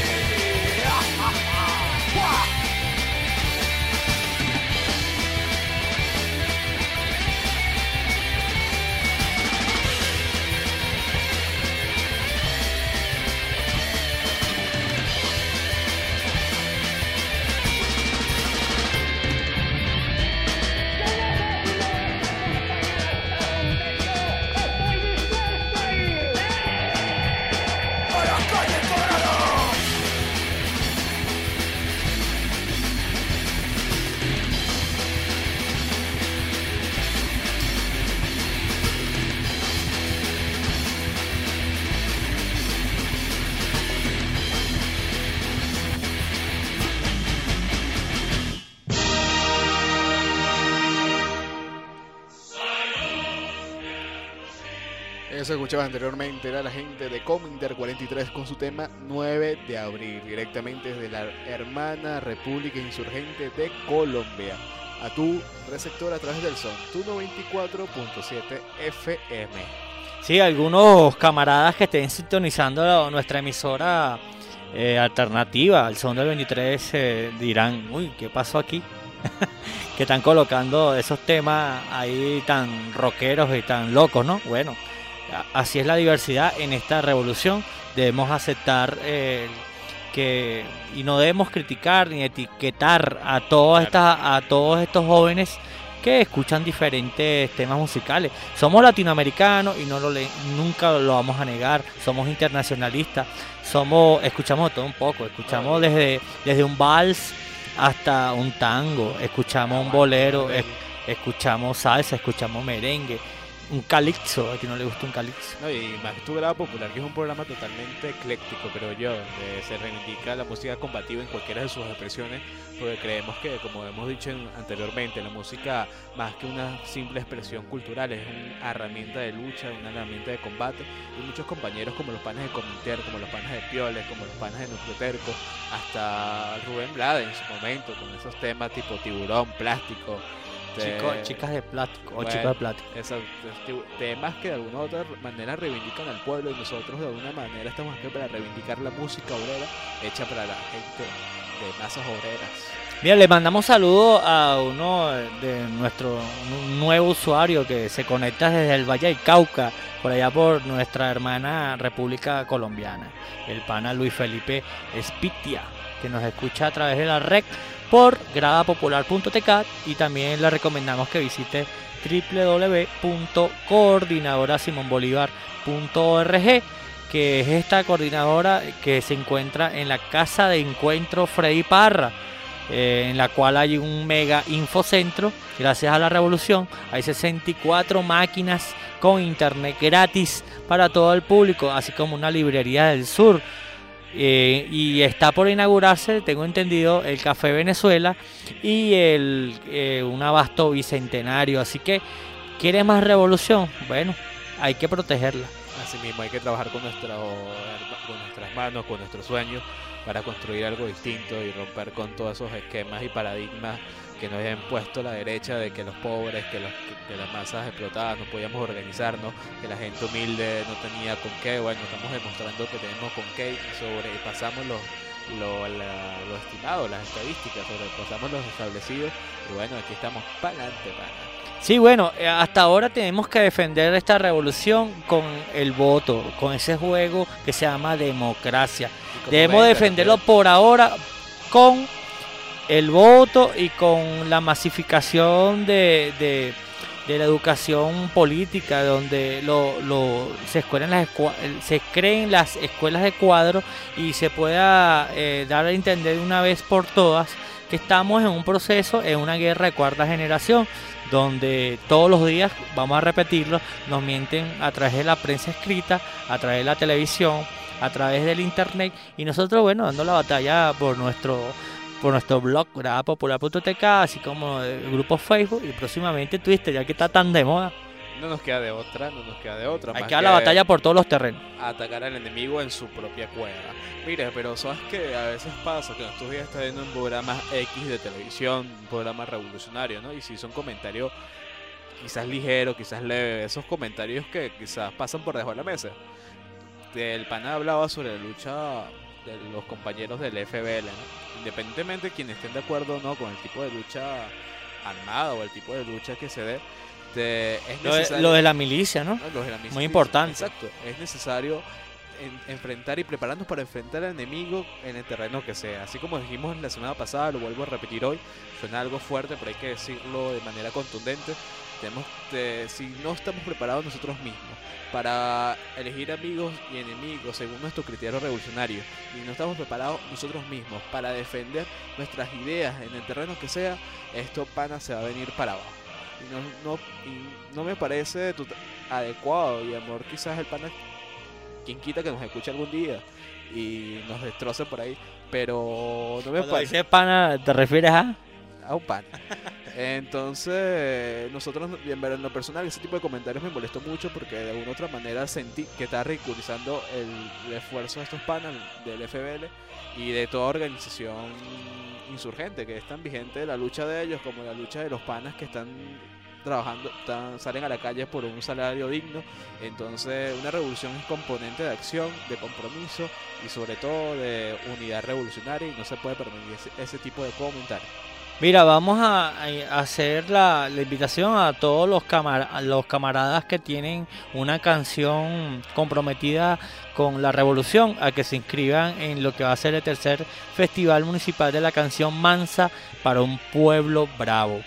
Eso escuchaba anteriormente era la gente de Cominter cuarenta y tres con su tema nueve de abril, directamente desde la hermana República Insurgente de Colombia, a tu receptor a través del son, tu noventa y cuatro punto siete F M. Sí, algunos camaradas que estén sintonizando nuestra emisora eh, alternativa, el son del veintitrés, eh, dirán, uy, ¿qué pasó aquí? Que están colocando esos temas ahí tan rockeros y tan locos, ¿no? Bueno, así es la diversidad en esta revolución. Debemos aceptar eh, que y no debemos criticar ni etiquetar a todas estas a todos estos jóvenes que escuchan diferentes temas musicales. Somos latinoamericanos y no lo le, nunca lo vamos a negar. Somos internacionalistas. Somos escuchamos todo un poco. Escuchamos desde desde un vals hasta un tango. Escuchamos un bolero. Es, escuchamos salsa. Escuchamos merengue. Un calipso, a quien no le gusta un calipso. No, y más tu grado popular, que es un programa totalmente ecléctico, creo yo, donde se reivindica la música combativa en cualquiera de sus expresiones, porque creemos que, como hemos dicho anteriormente, la música, más que una simple expresión cultural, es una herramienta de lucha, una herramienta de combate, y muchos compañeros como los panes de Cominter, como los panes de Pioles, como los panes de Núcleo Terco, hasta Rubén Blades en su momento, con esos temas tipo Tiburón, Plástico, Chico, chicas de plástico o bueno, chicos de plástico. Esos temas que de alguna u otra manera reivindican al pueblo, y nosotros de alguna manera estamos aquí para reivindicar la música obrera hecha para la gente de masas obreras. Mira, le mandamos saludos a uno de nuestro un nuevo usuario que se conecta desde el Valle del Cauca, por allá por nuestra hermana República Colombiana, el pana Luis Felipe Espitia, que nos escucha a través de la red por grada popular punto t c, y también le recomendamos que visite w w w punto coordinadora simón bolívar punto org, que es esta coordinadora que se encuentra en la casa de encuentro Freddy Parra, eh, en la cual hay un mega infocentro. Gracias a la revolución hay sesenta y cuatro máquinas con internet gratis para todo el público, así como una librería del sur. Eh, y está por inaugurarse, tengo entendido, el Café Venezuela y el eh, un abasto bicentenario. Así que, ¿quiere más revolución? Bueno, hay que protegerla. Así mismo hay que trabajar con, nuestra, con nuestras manos, con nuestros sueños, para construir algo distinto y romper con todos esos esquemas y paradigmas que nos ha impuesto la derecha, de que los pobres, que, los, que, que las masas explotadas no podíamos organizarnos, que la gente humilde no tenía con qué. Bueno, estamos demostrando que tenemos con qué y sobrepasamos los, lo, la, lo estimado, las estadísticas, sobrepasamos los establecidos y bueno, aquí estamos para adelante, pana. Sí, bueno, hasta ahora tenemos que defender esta revolución con el voto, con ese juego que se llama democracia. Debemos ven, defenderlo pero... por ahora con el voto y con la masificación de, de, de la educación política, donde lo, lo, se, escuelan las se creen las escuelas de cuadro y se pueda eh, dar a entender de una vez por todas que estamos en un proceso, en una guerra de cuarta generación, donde todos los días, vamos a repetirlo, nos mienten a través de la prensa escrita, a través de la televisión, a través del internet, y nosotros, bueno, dando la batalla por nuestro por nuestro blog graba popular punto t k, así como el grupo Facebook y próximamente Twitter, ya que está tan de moda. No nos queda de otra, no nos queda de otra. Hay que dar la batalla por todos los terrenos. Atacar al enemigo en su propia cueva. Mira, pero sabes que a veces pasa que en estos días está viendo un programa X de televisión, un programa revolucionario, ¿no? Y si son comentarios quizás ligeros, quizás leves, esos comentarios que quizás pasan por debajo de la mesa. El pana hablaba sobre la lucha de los compañeros del F B L, ¿no? Independientemente de quienes estén de acuerdo o no con el tipo de lucha armada o el tipo de lucha que se dé, de, es lo, de, lo de la milicia, ¿no? No, de la milicia, muy importante. Exacto, es necesario en, enfrentar y prepararnos para enfrentar al enemigo en el terreno que sea. Así como dijimos la semana pasada, lo vuelvo a repetir hoy, suena algo fuerte, pero hay que decirlo de manera contundente. Tenemos, de, si no estamos preparados nosotros mismos para elegir amigos y enemigos según nuestro criterio revolucionario, y no estamos preparados nosotros mismos para defender nuestras ideas en el terreno que sea, esto, pana, se va a venir para abajo. Y no, no, y no me parece adecuado, y amor, quizás el pana, quien quita que nos escuche algún día y nos destroce por ahí, pero no me Cuando parece. dices pana, ¿te refieres a? A un pana. Entonces, nosotros, en lo personal, ese tipo de comentarios me molestó mucho porque de alguna u otra manera sentí que está ridiculizando el, el esfuerzo de estos panas del F B L y de toda organización insurgente que es tan vigente, de la lucha de ellos como la lucha de los panas que están trabajando, están, salen a la calle por un salario digno. Entonces, una revolución es componente de acción, de compromiso y sobre todo de unidad revolucionaria, y no se puede permitir ese, ese tipo de comentarios. Mira, vamos a, a hacer la, la invitación a todos los, camar, a los camaradas que tienen una canción comprometida con la revolución, a que se inscriban en lo que va a ser el tercer Festival Municipal de la Canción Mansa para un Pueblo Bravo,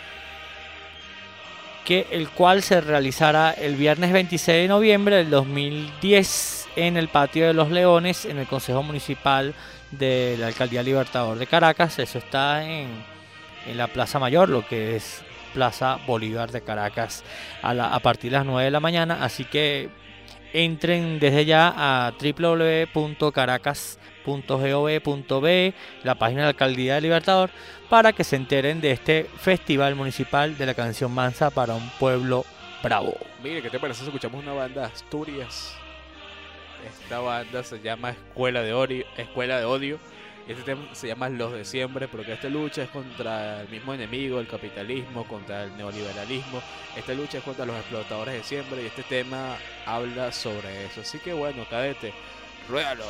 que el cual se realizará el viernes veintiséis de noviembre del dos mil diez en el Patio de los Leones, en el Consejo Municipal de la Alcaldía Libertador de Caracas. Eso está en... en la Plaza Mayor, lo que es Plaza Bolívar de Caracas, a, la, a partir de las nueve de la mañana. Así que entren desde ya a w w w punto caracas punto gov punto be, la página de la Alcaldía de Libertador, para que se enteren de este Festival Municipal de la Canción Mansa para un Pueblo Bravo. Mire, ¿qué te parece si escuchamos una banda de Asturias? Esta banda se llama Escuela de Odio, Escuela de Odio. Este tema se llama Los de Siempre, porque esta lucha es contra el mismo enemigo, el capitalismo, contra el neoliberalismo. Esta lucha es contra los explotadores de siempre, y este tema habla sobre eso. Así que bueno, cadete, ruédalo.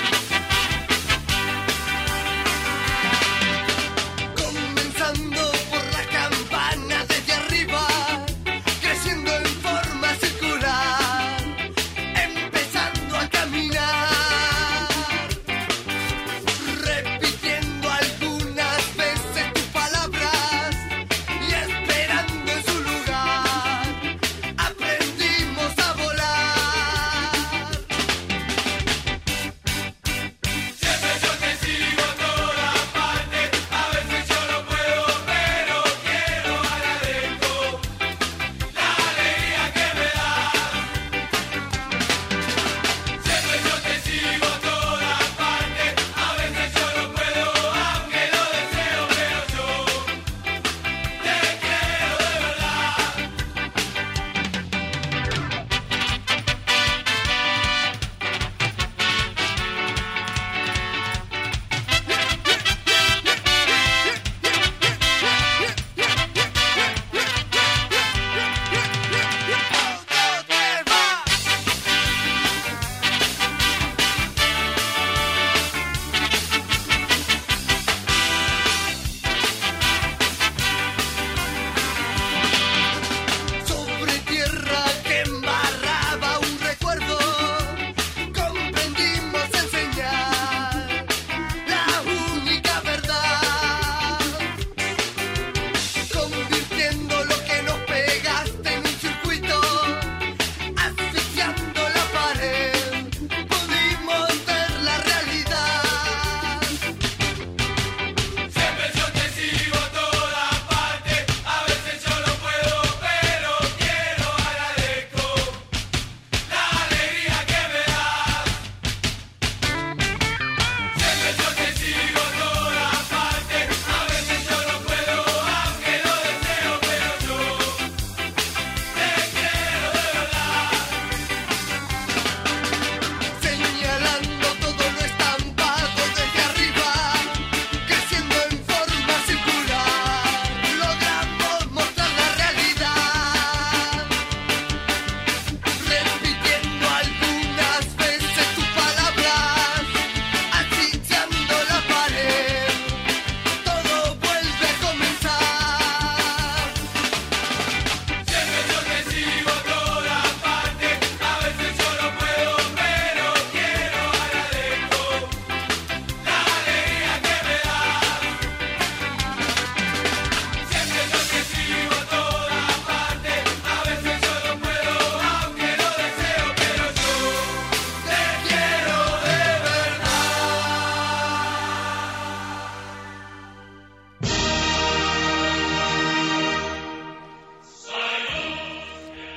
Comenzando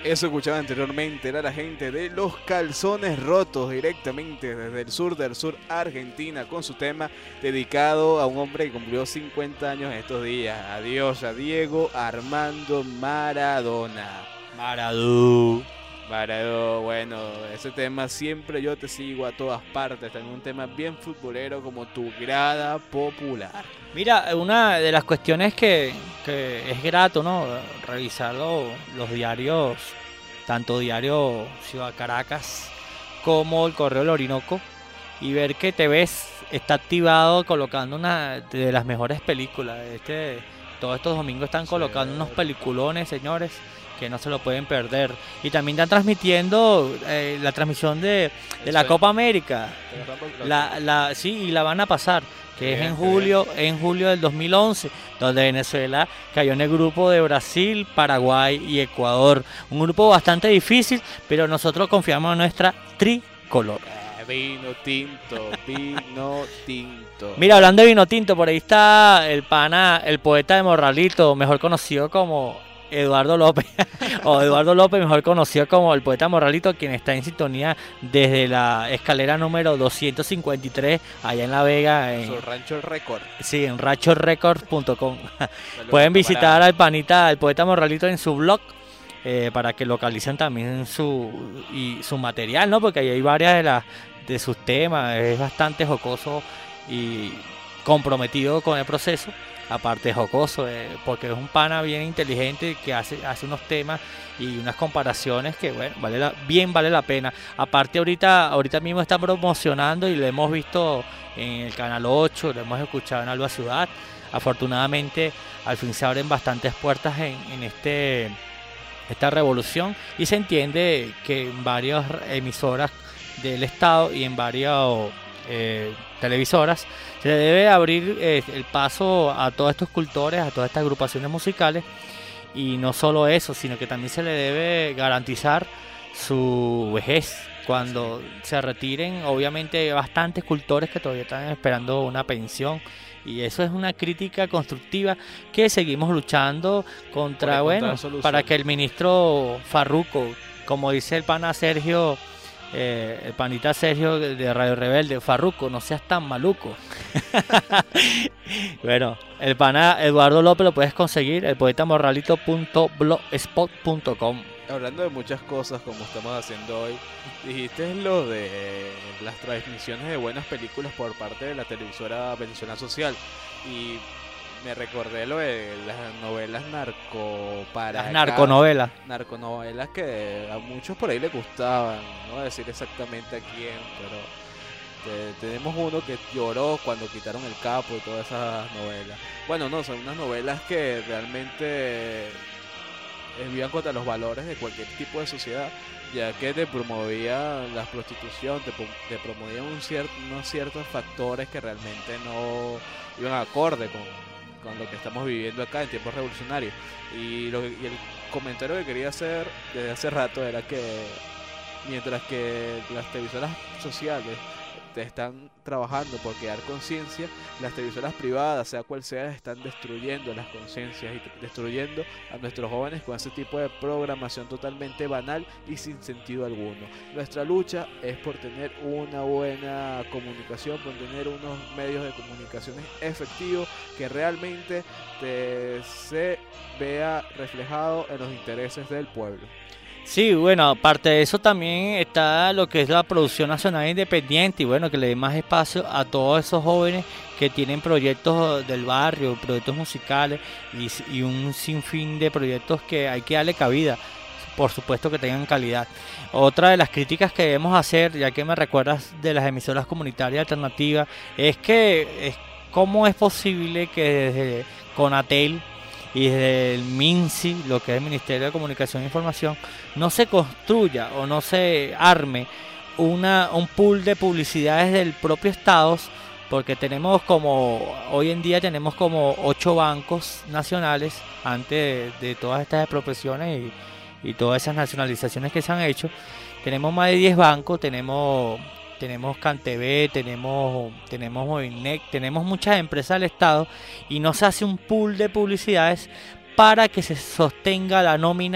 Eso escuchaba anteriormente, era la gente de Los Calzones Rotos, directamente desde el sur del sur Argentina, con su tema dedicado a un hombre que cumplió cincuenta años estos días. Adiós a Diego Armando Maradona. Maradú. Maradona, bueno, ese tema siempre yo te sigo a todas partes, también un tema bien futbolero como tu grada popular. Mira, una de las cuestiones que, que es grato, ¿no? Revisar lo- los diarios, tanto Diario Ciudad Caracas como el Correo del Orinoco, y ver que T V S está activado colocando una de las mejores películas. Este, todos estos domingos están colocando unos peliculones, señores, que no se lo pueden perder. Y también están transmitiendo eh, la transmisión de, de la Eso es. Copa América. La, la, sí, y la van a pasar, que es Bien, en qué bien. julio, en julio del dos mil once, donde Venezuela cayó en el grupo de Brasil, Paraguay y Ecuador. Un grupo bastante difícil, pero nosotros confiamos en nuestra tricolor. Eh, Vino tinto, vino tinto. Mira, hablando de vino tinto, por ahí está el pana, el poeta de Morralito, mejor conocido como Eduardo López, o Eduardo López, mejor conocido como el poeta Morralito, quien está en sintonía desde la escalera número doscientos cincuenta y tres, allá en La Vega, en, Su rancho Record. sí, en racho records punto com. Saludos, Pueden visitar camarada. al panita, al poeta Morralito en su blog, eh, para que localicen también su y su material, ¿no? Porque ahí hay varias de las de sus temas, es bastante jocoso y comprometido con el proceso. Aparte de jocoso, eh, porque es un pana bien inteligente que hace, hace unos temas y unas comparaciones que, bueno, vale la, bien vale la pena. Aparte ahorita, ahorita mismo está promocionando y lo hemos visto en el Canal ocho, lo hemos escuchado en Alba Ciudad. Afortunadamente al fin se abren bastantes puertas en, en este esta revolución, y se entiende que en varias emisoras del estado y en varias eh, televisoras se le debe abrir eh, el paso a todos estos cultores, a todas estas agrupaciones musicales, y no solo eso, sino que también se le debe garantizar su vejez cuando se retiren. Obviamente hay bastantes cultores que todavía están esperando una pensión, y eso es una crítica constructiva que seguimos luchando contra, Por encontrar bueno, soluciones. para que el ministro Farruco, como dice el pana Sergio, eh, el panita Sergio de Radio Rebelde, Farruco, no seas tan maluco. Bueno, el pana Eduardo López lo puedes conseguir, el poeta morralito punto blogspot punto com. Hablando de muchas cosas como estamos haciendo hoy, dijiste lo de las transmisiones de buenas películas por parte de la televisora Venezuela Social, y me recordé lo de las novelas narco para Las narconovelas. narconovelas que a muchos por ahí les gustaban, no voy a decir exactamente a quién, pero te- tenemos uno que lloró cuando quitaron el capo y todas esas novelas. Bueno, no, son unas novelas que realmente eh, vivían contra los valores de cualquier tipo de sociedad, ya que te promovía la prostitución, te, pro- te promovían un cier- unos ciertos factores que realmente no iban acorde con, con lo que estamos viviendo acá en tiempos revolucionarios. Y, lo que- y el comentario que quería hacer desde hace rato era que mientras que las televisoras sociales te están trabajando por crear conciencia, las televisoras privadas, sea cual sea, están destruyendo las conciencias y t- destruyendo a nuestros jóvenes con ese tipo de programación totalmente banal y sin sentido alguno. Nuestra lucha es por tener una buena comunicación, por tener unos medios de comunicación efectivos que realmente te- se vea reflejado en los intereses del pueblo. Sí, bueno, aparte de eso también está lo que es la producción nacional independiente, y bueno, que le dé más espacio a todos esos jóvenes que tienen proyectos del barrio, proyectos musicales y, s- y un sinfín de proyectos que hay que darle cabida, por supuesto que tengan calidad. Otra de las críticas que debemos hacer, ya que me recuerdas de las emisoras comunitarias alternativas, es que es cómo es posible que desde Conatel y desde el MINSI, lo que es el Ministerio de Comunicación e Información, no se construya o no se arme una, un pool de publicidades del propio Estado, porque tenemos como, hoy en día tenemos como ocho bancos nacionales antes de, de todas estas expropiaciones y, y todas esas nacionalizaciones que se han hecho. Tenemos más de diez bancos, tenemos tenemos CanTV, tenemos tenemos Movinec, tenemos muchas empresas del Estado, y no se hace un pool de publicidades para que se sostenga la nómina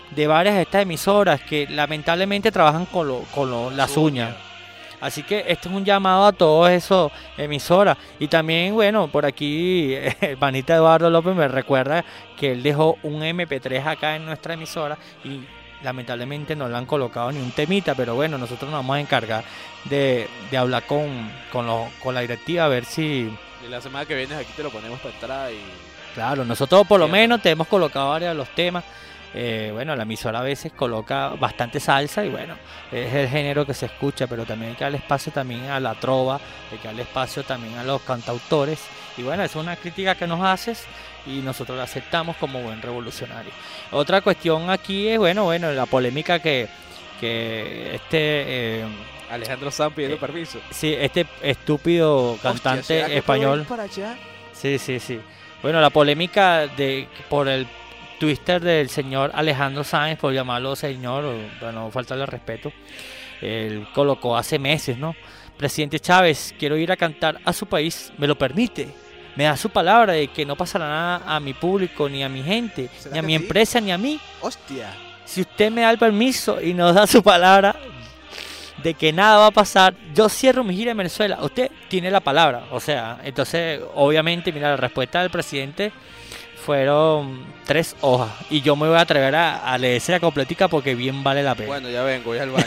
de varias de estas emisoras que lamentablemente trabajan con, lo, con lo, las uñas. Así que este es un llamado a todos esos emisoras. Y también, bueno, por aquí el panita Eduardo López me recuerda que él dejó un eme pe tres acá en nuestra emisora y lamentablemente no le han colocado ni un temita, pero bueno, nosotros nos vamos a encargar de, de hablar con, con, lo, con la directiva a ver si... Y la semana que viene aquí te lo ponemos para atrás y... Claro, nosotros por lo menos te hemos colocado varios de los temas. Eh, bueno, la emisora a veces coloca bastante salsa y bueno, es el género que se escucha, pero también hay que darle espacio también a la trova, hay que darle espacio también a los cantautores y bueno, es una crítica que nos haces y nosotros la aceptamos como buen revolucionario. Otra cuestión aquí es, bueno, bueno, la polémica que, que este... Eh, Alejandro Sanz pidiendo eh, permiso. Sí, este estúpido cantante Hostia, ¿será que español. puedo ir para allá? Sí, sí, sí. Bueno, la polémica de por el Twitter del señor Alejandro Sanz, por llamarlo señor, para no faltarle el respeto, él colocó hace meses, ¿no? Presidente Chávez, quiero ir a cantar a su país, ¿me lo permite? Me da su palabra de que no pasará nada a mi público, ni a mi gente, ni a mi sí? empresa, ni a mí. Hostia. Si usted me da el permiso y nos da su palabra de que nada va a pasar, yo cierro mi gira en Venezuela. Usted tiene la palabra, o sea, entonces, obviamente, mira, la respuesta del presidente fueron tres hojas y yo me voy a atrever a, a leerse completica porque bien vale la pena. Bueno, ya vengo, voy al baño.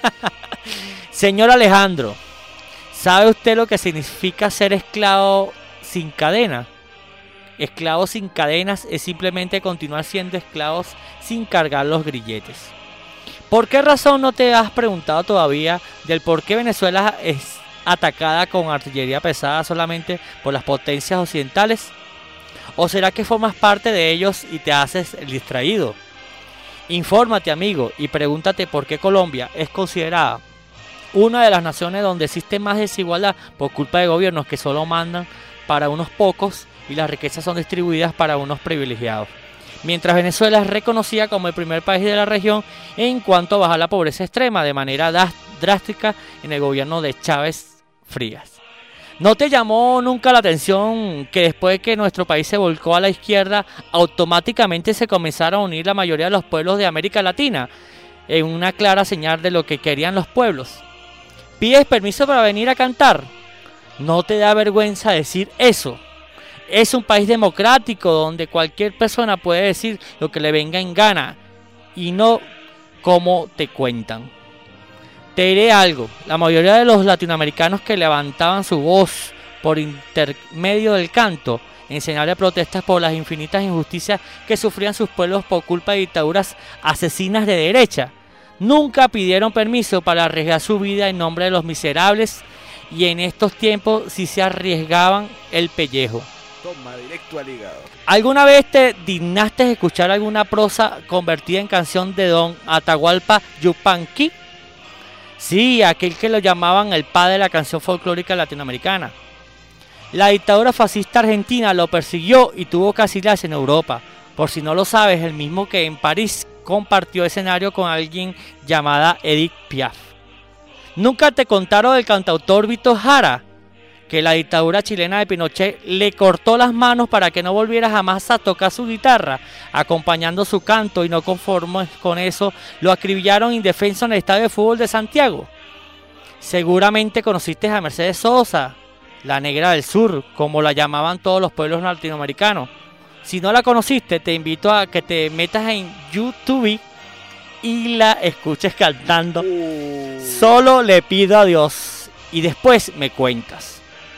Señor Alejandro, ¿sabe usted lo que significa ser esclavo sin cadena? Esclavo sin cadenas es simplemente continuar siendo esclavos sin cargar los grilletes. ¿Por qué razón no te has preguntado todavía del por qué Venezuela es atacada con artillería pesada solamente por las potencias occidentales? ¿O será que formas parte de ellos y te haces el distraído? Infórmate, amigo, y pregúntate por qué Colombia es considerada una de las naciones donde existe más desigualdad por culpa de gobiernos que solo mandan para unos pocos y las riquezas son distribuidas para unos privilegiados. Mientras Venezuela es reconocida como el primer país de la región en cuanto a bajar la pobreza extrema de manera drástica en el gobierno de Chávez Frías. ¿No te llamó nunca la atención que después de que nuestro país se volcó a la izquierda, automáticamente se comenzaron a unir la mayoría de los pueblos de América Latina? En una clara señal de lo que querían los pueblos. ¿Pides permiso para venir a cantar? ¿No te da vergüenza decir eso? Es un país democrático donde cualquier persona puede decir lo que le venga en gana y no como te cuentan. Te diré algo, la mayoría de los latinoamericanos que levantaban su voz por intermedio del canto en señal de protestas por las infinitas injusticias que sufrían sus pueblos por culpa de dictaduras asesinas de derecha, nunca pidieron permiso para arriesgar su vida en nombre de los miserables y en estos tiempos sí se arriesgaban el pellejo. Toma, directo al hígado. ¿Alguna vez te dignaste escuchar alguna prosa convertida en canción de don Atahualpa Yupanqui? Sí, aquel que lo llamaban el padre de la canción folclórica latinoamericana. La dictadura fascista argentina lo persiguió y tuvo que asilarse en Europa. Por si no lo sabes, el mismo que en París compartió escenario con alguien llamada Edith Piaf. ¿Nunca te contaron del cantautor Vito Jara? Que la dictadura chilena de Pinochet le cortó las manos para que no volviera jamás a tocar su guitarra, acompañando su canto, y no conformes con eso, lo acribillaron indefenso en el estadio de fútbol de Santiago. Seguramente conociste a Mercedes Sosa, la negra del sur, como la llamaban todos los pueblos latinoamericanos. Si no la conociste, te invito a que te metas en YouTube y la escuches cantando uh. Solo le pido a Dios, y después me cuentas.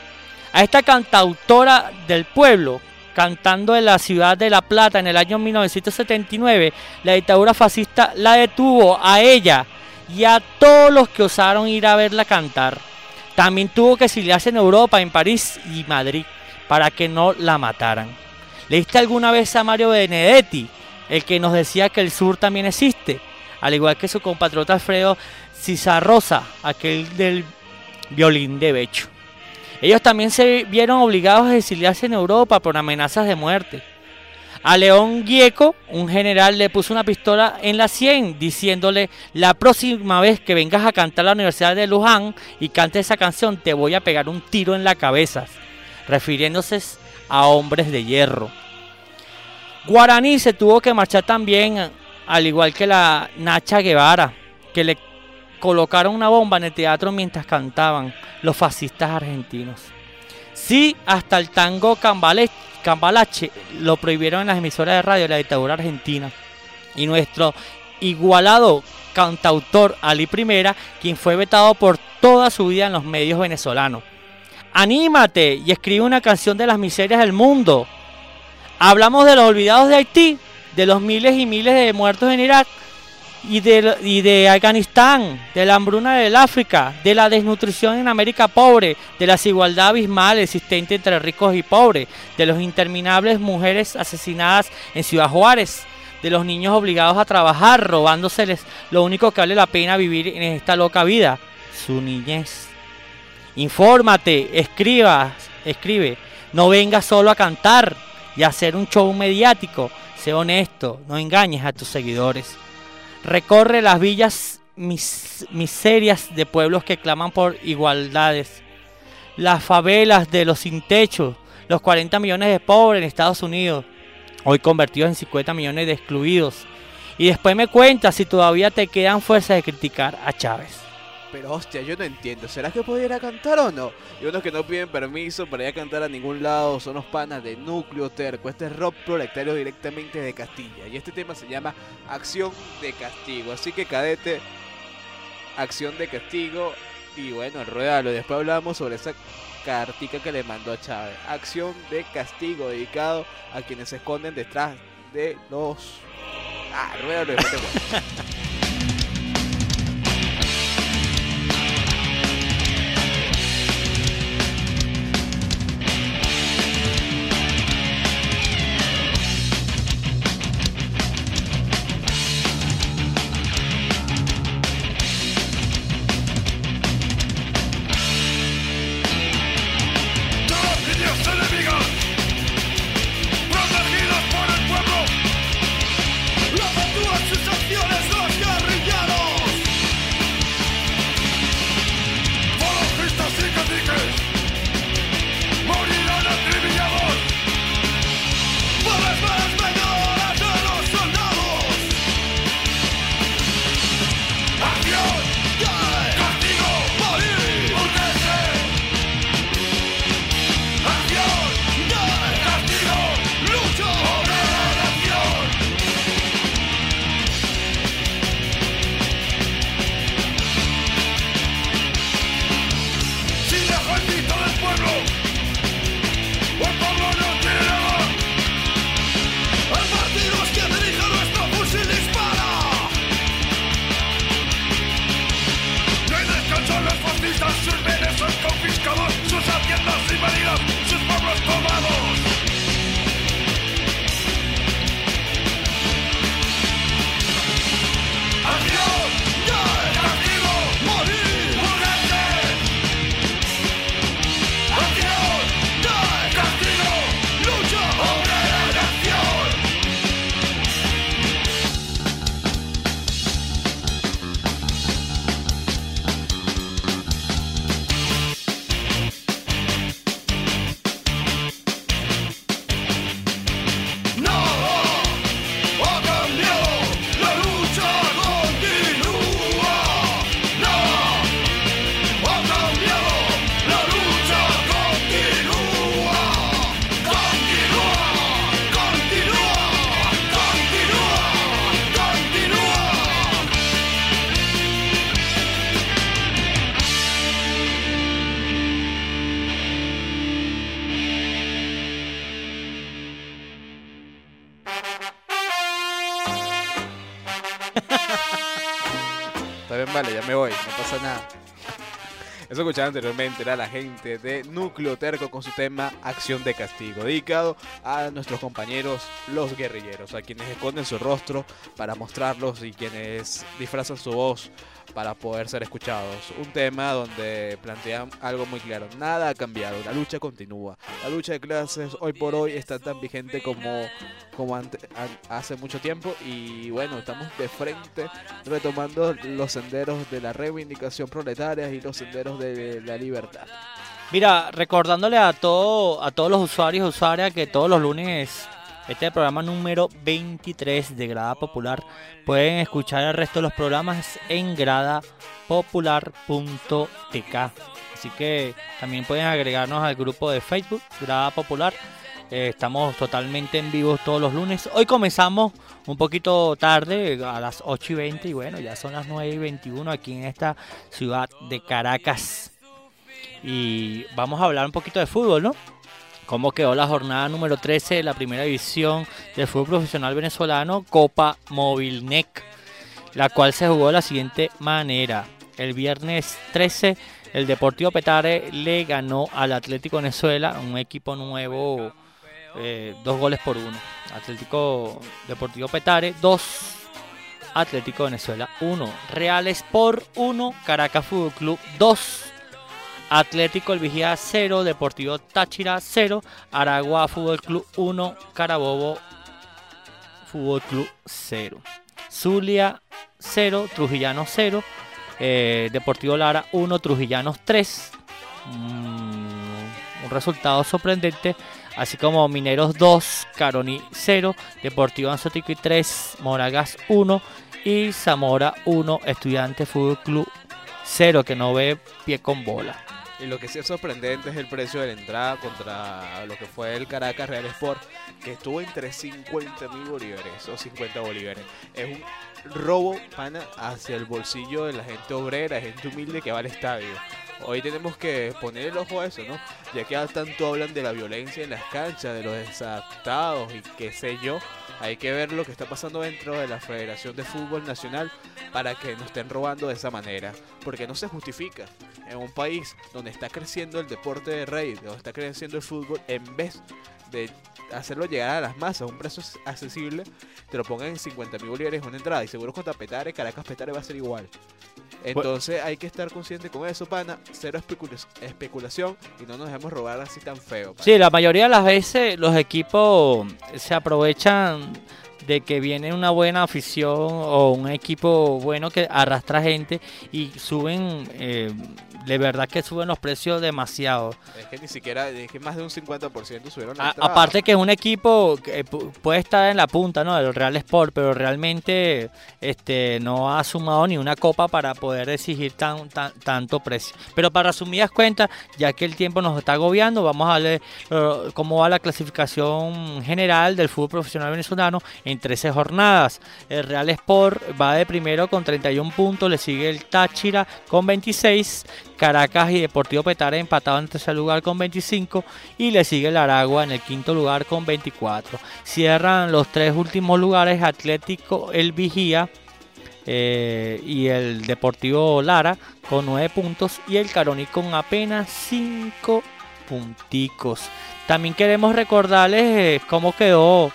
A esta cantautora del pueblo, cantando en la ciudad de La Plata en el año mil novecientos setenta y nueve, la dictadura fascista la detuvo a ella y a todos los que osaron ir a verla cantar. También tuvo que exiliarse en Europa, en París y Madrid, para que no la mataran. ¿Leíste alguna vez a Mario Benedetti, el que nos decía que el sur también existe? Al igual que su compatriota Alfredo Citarrosa, aquel del violín de Becho. Ellos también se vieron obligados a exiliarse en Europa por amenazas de muerte. A León Gieco, un general, le puso una pistola en la sien diciéndole: la próxima vez que vengas a cantar a la Universidad de Luján y cantes esa canción, te voy a pegar un tiro en la cabeza, refiriéndose a hombres de hierro. Guaraní se tuvo que marchar también al igual que la Nacha Guevara, que le colocaron una bomba en el teatro mientras cantaban los fascistas argentinos. Sí, hasta el tango cambale, cambalache lo prohibieron en las emisoras de radio de la dictadura argentina. Y nuestro igualado cantautor Ali Primera, quien fue vetado por toda su vida en los medios venezolanos. Anímate y escribe una canción de las miserias del mundo. Hablamos de los olvidados de Haití, de los miles y miles de muertos en Irak y de, y de Afganistán, de la hambruna del África, de la desnutrición en América pobre, de la desigualdad abismal existente entre ricos y pobres, de los interminables mujeres asesinadas en Ciudad Juárez, de los niños obligados a trabajar, robándoseles lo único que vale la pena vivir en esta loca vida, su niñez. Infórmate, escriba, escribe, no vengas solo a cantar y a hacer un show mediático, sé honesto, no engañes a tus seguidores. Recorre las villas mis, miserias de pueblos que claman por igualdades, las favelas de los sin techo, los cuarenta millones de pobres en Estados Unidos, hoy convertidos en cincuenta millones de excluidos. Y después me cuentas si todavía te quedan fuerzas de criticar a Chávez. Pero hostia, yo no entiendo, ¿será que puedo ir a cantar o no? Y unos que no piden permiso para ir a cantar a ningún lado son los panas de Núcleo Terco. Este es rock proletario directamente de Castilla. Y este tema se llama Acción de Castigo. Así que cadete, Acción de Castigo. Y bueno, ruédalo. Después hablamos sobre esa cartica que le mandó a Chávez. Acción de Castigo, dedicado a quienes se esconden detrás de los... Ah, ruédalo después te cuento. Está bien, vale, ya me voy, no pasa nada. Eso escuchaba anteriormente, era la gente de Núcleo Terco con su tema Acción de Castigo, dedicado a nuestros compañeros los guerrilleros, a quienes esconden su rostro para mostrarlos y quienes disfrazan su voz para poder ser escuchados. Un tema donde plantean algo muy claro: nada ha cambiado, la lucha continúa. La lucha de clases hoy por hoy está tan vigente como, como ante, a, hace mucho tiempo, y bueno, estamos de frente retomando los senderos de la reivindicación proletaria y los senderos de la libertad. Mira, recordándole a todo, a todos los usuarios y usuarias que todos los lunes Este es el programa número veintitrés de Grada Popular. Pueden escuchar el resto de los programas en grada popular punto t k. Así que también pueden agregarnos al grupo de Facebook, Grada Popular. Eh, estamos totalmente en vivo todos los lunes. Hoy comenzamos un poquito tarde, a las ocho y veinte, y bueno, ya son las nueve y veintiuno aquí en esta ciudad de Caracas. Y vamos a hablar un poquito de fútbol, ¿no? Cómo quedó la jornada número trece de la primera división del fútbol profesional venezolano, Copa Movilnec, la cual se jugó de la siguiente manera. El viernes trece, el Deportivo Petare le ganó al Atlético Venezuela, un equipo nuevo, eh, dos goles por uno. Atlético Deportivo Petare, dos. Atlético Venezuela, uno. Real Sport, uno. Caracas Fútbol Club, dos. Atlético El Vigía, cero. Deportivo Táchira, cero. Aragua Fútbol Club, uno. Carabobo Fútbol Club, cero. Zulia, cero. Trujillano, cero. Eh, Deportivo Lara, uno. Trujillanos, tres. Mm, un resultado sorprendente. Así como Mineros, dos. Caroní, cero. Deportivo Anzoátegui, tres. Monagas, uno. Y Zamora, uno. Estudiante Fútbol Club, cero, que no ve pie con bola. Y lo que sí es sorprendente es el precio de la entrada contra lo que fue el Caracas Real Sport, que estuvo entre cincuenta mil bolívares o cincuenta bolívares. Es un robo, pana, hacia el bolsillo de la gente obrera, gente humilde que va al estadio. Hoy tenemos que poner el ojo a eso, ¿no? Ya que tanto hablan de la violencia en las canchas, de los desadaptados y qué sé yo. Hay que ver lo que está pasando dentro de la Federación de Fútbol Nacional para que nos estén robando de esa manera. Porque no se justifica. En un país donde está creciendo el deporte de rey, donde está creciendo el fútbol, en vez de hacerlo llegar a las masas a un precio accesible, te lo pongan en cincuenta mil bolívares una entrada. Y seguro contra Petare, Caracas Petare va a ser igual. Entonces hay que estar consciente con eso, pana. Cero especula especulación y no nos dejemos robar así tan feo, pana. Sí, la mayoría de las veces los equipos se aprovechan de que viene una buena afición o un equipo bueno que arrastra gente y suben, eh, de verdad que suben los precios demasiado. Es que ni siquiera, es que más de un cincuenta por ciento subieron la A, entrada. aparte que es un equipo que puede estar en la punta, ¿no?, del Real Sport, pero realmente este no ha sumado ni una copa para poder exigir tan, tan tanto precio. Pero para resumidas cuentas, ya que el tiempo nos está agobiando, vamos a ver uh, cómo va la clasificación general del fútbol profesional venezolano en trece jornadas. El Real Sport va de primero con treinta y uno puntos, le sigue el Táchira con veintiséis, Caracas y Deportivo Petare empatado en tercer lugar con veinticinco y le sigue el Aragua en el quinto lugar con veinticuatro. Cierran los tres últimos lugares Atlético El Vigía eh, y el Deportivo Lara con nueve puntos y el Caroní con apenas cinco punticos. También queremos recordarles eh, cómo quedó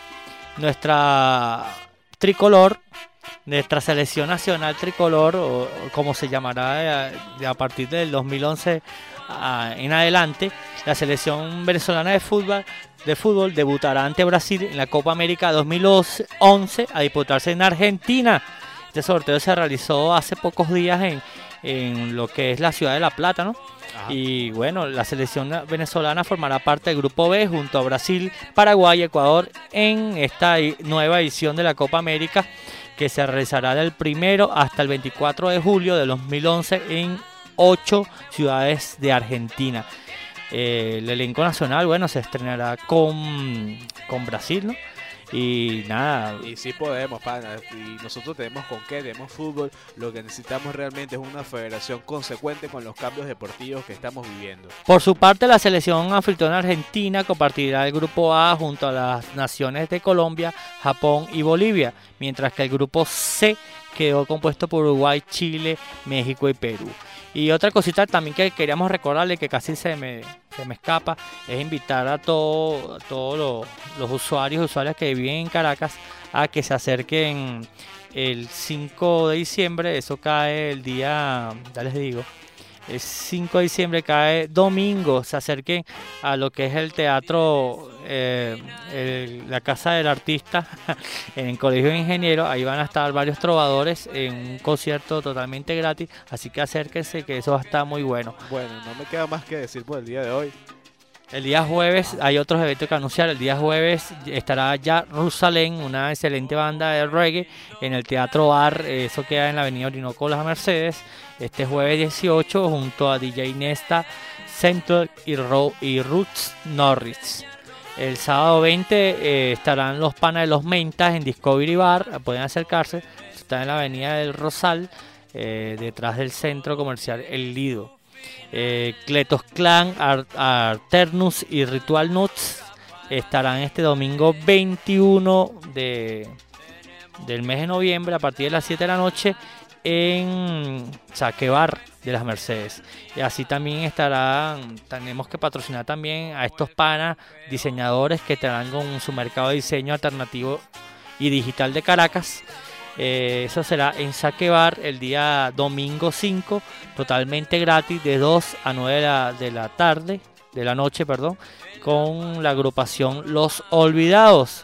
nuestra tricolor, nuestra selección nacional tricolor, o, o como se llamará de, de a partir del dos mil once a, en adelante. La selección venezolana de fútbol, de fútbol debutará ante Brasil en la Copa América dos mil once a disputarse en Argentina. Este sorteo se realizó hace pocos días en, en lo que es la ciudad de La Plata, ¿no? Ajá. Y bueno, la selección venezolana formará parte del grupo B junto a Brasil, Paraguay y Ecuador en esta nueva edición de la Copa América, que se realizará del primero hasta el veinticuatro de julio de dos mil once en ocho ciudades de Argentina. Eh, el elenco nacional, bueno, se estrenará con, con Brasil, ¿no? Y nada. Y sí podemos, pana. Y nosotros tenemos con qué, tenemos fútbol. Lo que necesitamos realmente es una federación consecuente con los cambios deportivos que estamos viviendo. Por su parte, la selección anfitriona argentina compartirá el grupo A junto a las naciones de Colombia, Japón y Bolivia, mientras que el grupo C quedó compuesto por Uruguay, Chile, México y Perú. Y otra cosita también que queríamos recordarle, que casi se me, se me escapa, es invitar a todos todo lo, los usuarios y usuarias que viven en Caracas a que se acerquen el cinco de diciembre. Eso cae el día, ya les digo, el cinco de diciembre cae domingo. Se acerquen a lo que es el teatro, eh, el, la Casa del Artista en el Colegio de Ingenieros. Ahí van a estar varios trovadores en un concierto totalmente gratis, así que acérquense, que eso va a estar muy bueno. Bueno, no me queda más que decir por el día de hoy El día jueves hay otros eventos que anunciar. El día jueves estará Jerusalén, una excelente banda de reggae, en el Teatro Bar. Eso queda en la avenida Orinoco Las Mercedes. Este jueves dieciocho, junto a D J Nesta, Central y, Ro y Roots Norris. El sábado veinte eh, estarán los panas de los Mentas en Discovery Bar. Pueden acercarse. Está en la avenida del Rosal, eh, detrás del centro comercial El Lido. Eh, Cletos Clan, Ar Arternus y Ritual Nuts estarán este domingo veintiuno de, del mes de noviembre a partir de las siete de la noche en Saque Bar de las Mercedes. Y así también estarán, tenemos que patrocinar también a estos panas diseñadores que estarán con su mercado de diseño alternativo y digital de Caracas. Eh, eso será en Saque Bar el día domingo cinco, totalmente gratis, de dos a nueve de la, de la tarde, de la noche, perdón, con la agrupación Los Olvidados.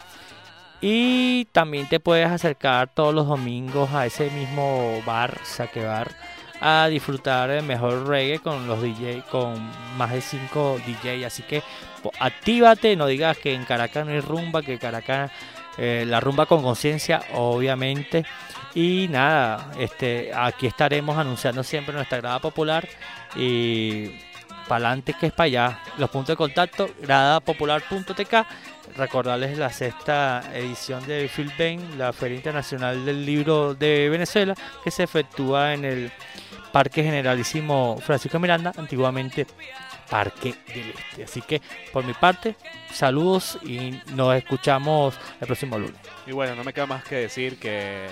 Y también te puedes acercar todos los domingos a ese mismo bar, Saque Bar, a disfrutar del mejor reggae con los D J, con más de cinco D J. Así que actívate, no digas que en Caracas no hay rumba, que Caracas eh, la rumba con conciencia, obviamente. Y nada, este, aquí estaremos anunciando siempre nuestra grada popular y para adelante que es para allá. Los puntos de contacto, grada popular punto t k. Recordarles la sexta edición de Filben, la Feria Internacional del Libro de Venezuela, que se efectúa en el Parque Generalísimo Francisco Miranda, antiguamente Parque del Este. Así que por mi parte, saludos y nos escuchamos el próximo lunes. Y bueno, no me queda más que decir que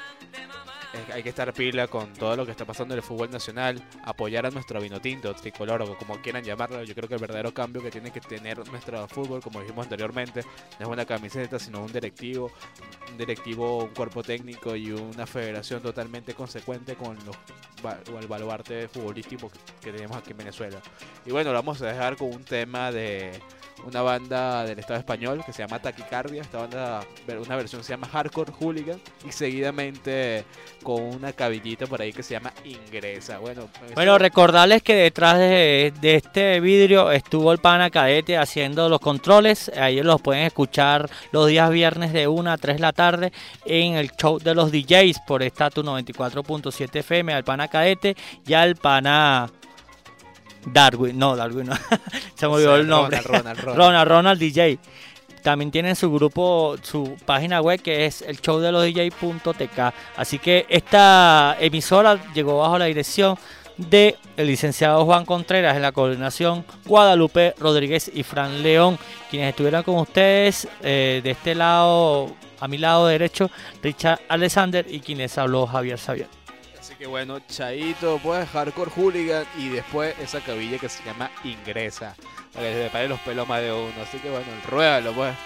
hay que estar pila con todo lo que está pasando en el fútbol nacional, apoyar a nuestro vinotinto, tricolor o como quieran llamarlo. Yo creo que el verdadero cambio que tiene que tener nuestro fútbol, como dijimos anteriormente, no es una camiseta, sino un directivo, un directivo, un cuerpo técnico y una federación totalmente consecuente con los con el baluarte futbolístico que tenemos aquí en Venezuela. Y bueno, lo vamos a dejar con un tema de una banda del Estado español que se llama Taquicardia. Esta banda, una versión se llama Hardcore Hooligan, y seguidamente con una cabillita por ahí que se llama Ingresa. Bueno, bueno eso... recordarles que detrás de, de este vidrio estuvo el pana Cadete haciendo los controles. Ahí los pueden escuchar los días viernes de una a tres de la tarde en el show de los D Js por Estatus noventa y cuatro punto siete F M, al pana Cadete y al pana Darwin, no, Darwin no, se me olvidó o sea, el nombre. Ronald, Ronald, Ronald. Ronald, Ronald D J. También tienen su grupo, su página web, que es el show de los D J punto t k. Así que esta emisora llegó bajo la dirección de el licenciado Juan Contreras, en la coordinación Guadalupe Rodríguez y Fran León, quienes estuvieron con ustedes eh, de este lado, a mi lado derecho, Richard Alexander, y quienes habló Javier Xavier. Así que bueno, chaito, pues Hardcore Hooligan y después esa cabilla que se llama Ingresa, para que se le paren los pelos más de uno. Así que bueno, ruédalo pues.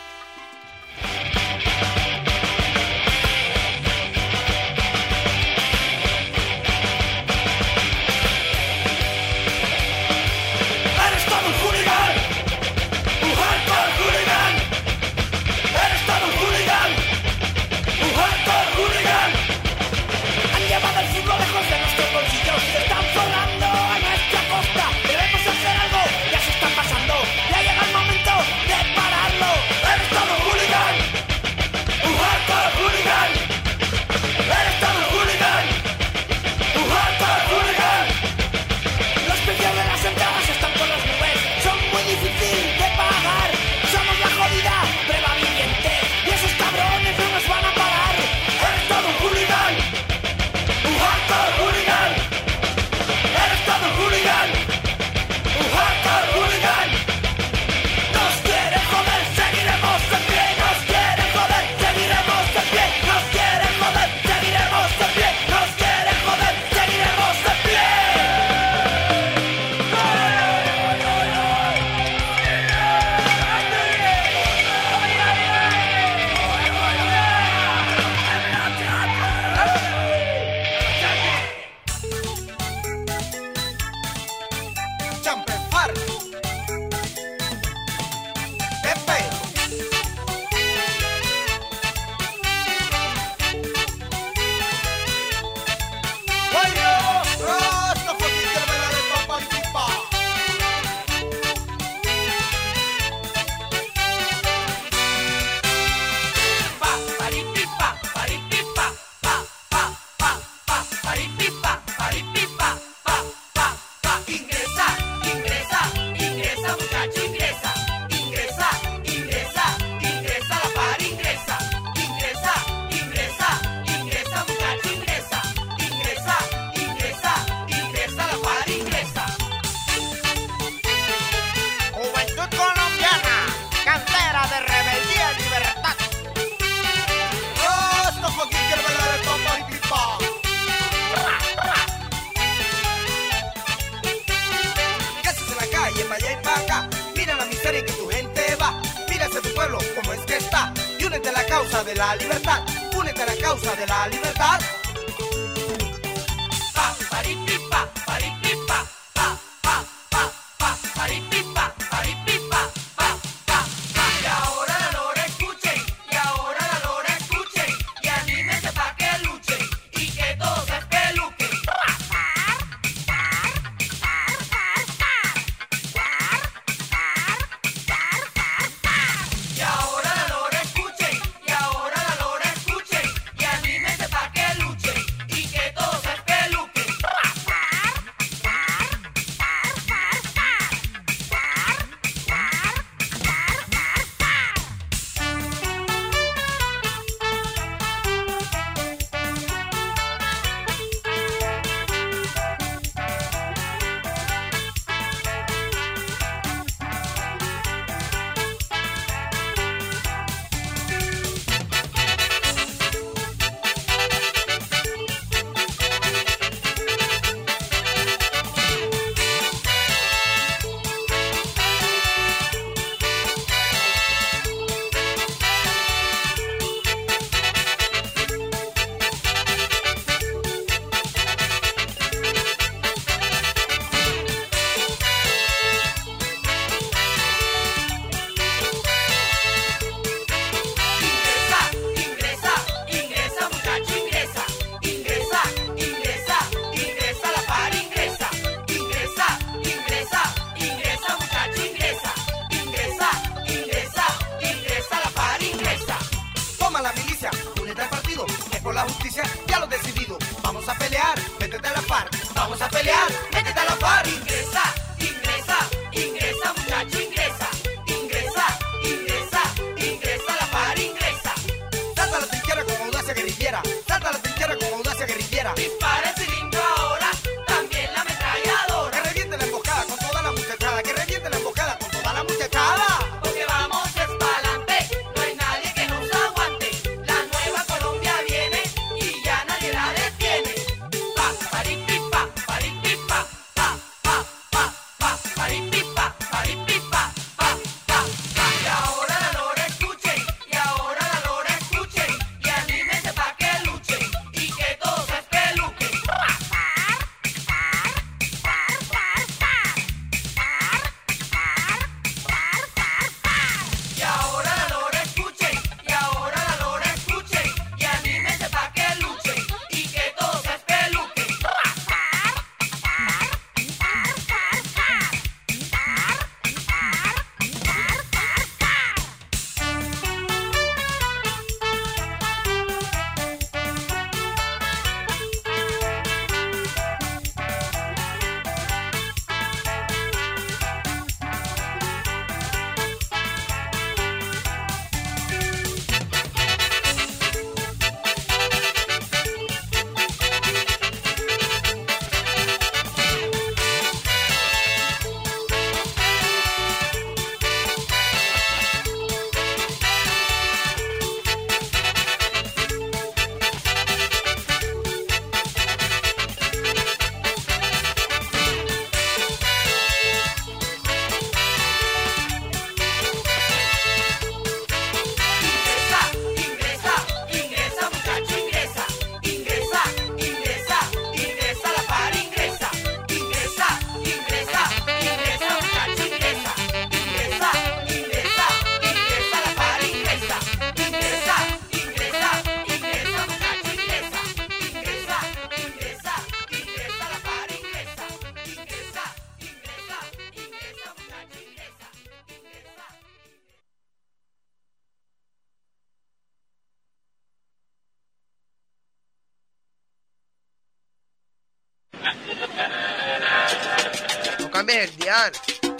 Eres todo un hooligan, un hardcore hooligan. Eres todo un hooligan, un hardcore hooligan. Han llevado el fútbol lejos de nuestros bolsillos, se están forrando a nuestra costa. Debemos hacer algo, ya se está pasando, ya llega el momento de pararlo. Eres de la libertad. Únete a la causa de la libertad. Pa, paripipa, paripipa, pa, pa, pa, pa, paripipa, paripipa, pa, pa, pa. Y ahora la lora escuchen, y ahora la lora escuchen, y anímense pa' que luchen, y que todos se espeluquen. Y ahora la lora escuchen, y ahora la lora escuchen, y anímense pa' que luchen, y que todos se espeluquen. Ingresa, ingresa, ingresa, muchacho, ingresa. Ingresa, ingresa, ingresa a la par, ingresa. Ingresa, ingresa, ingresa, muchacho, ingresa. Ingresa, ingresa, ingresa a la par, ingresa. Toma la milicia, únete al partido, es por la justicia, ya lo he decidido. Vamos a pelear, métete a la par. Vamos a pelear, métete a la par. Ingresa, ingresa, ingresa, muchacho, ingresa. Ingresa, ingresa, ingresa a la par, ingresa. Salta a la trinchera con audacia guerrillera. Salta a la trinchera con audacia guerrillera. Dispara el cilindro ahora, también la ametralladora. Que reviente la emboscada con toda la muchachada. Que reviente la emboscada con toda la muchachada. Porque vamos es pa'lante, no hay nadie que nos aguante. La nueva Colombia viene y ya nadie la detiene. Pa, paripipa, paripipa, pa, pa, pa, pa, paripipa, paripipa, pa, pa, pa. Y ahora la lora escuchen, y ahora la lora escuchen, y anímense pa' que luchen, y que todos se espeluquen. Y ahora la lora escuchen, y ahora la lora escuchen, y anímense pa' que luchen, y que todos se espeluquen. Ingresa, ingresa, ingresa, muchacho, ingresa. Ingresa, ingresa, ingresa a la par, ingresa. Ingresa, ingresa, ingresa, muchacho, ingresa. Ingresa, ingresa, ingresa a la par, ingresa. Ingresa, ingresa, ingresa, muchacho, ingresa. Ingresa, ingresa, ingresa a la par, ingresa. Ingresa, ingresa, ingresa, muchacho, ingresa. Ingresa. No cambies el dial.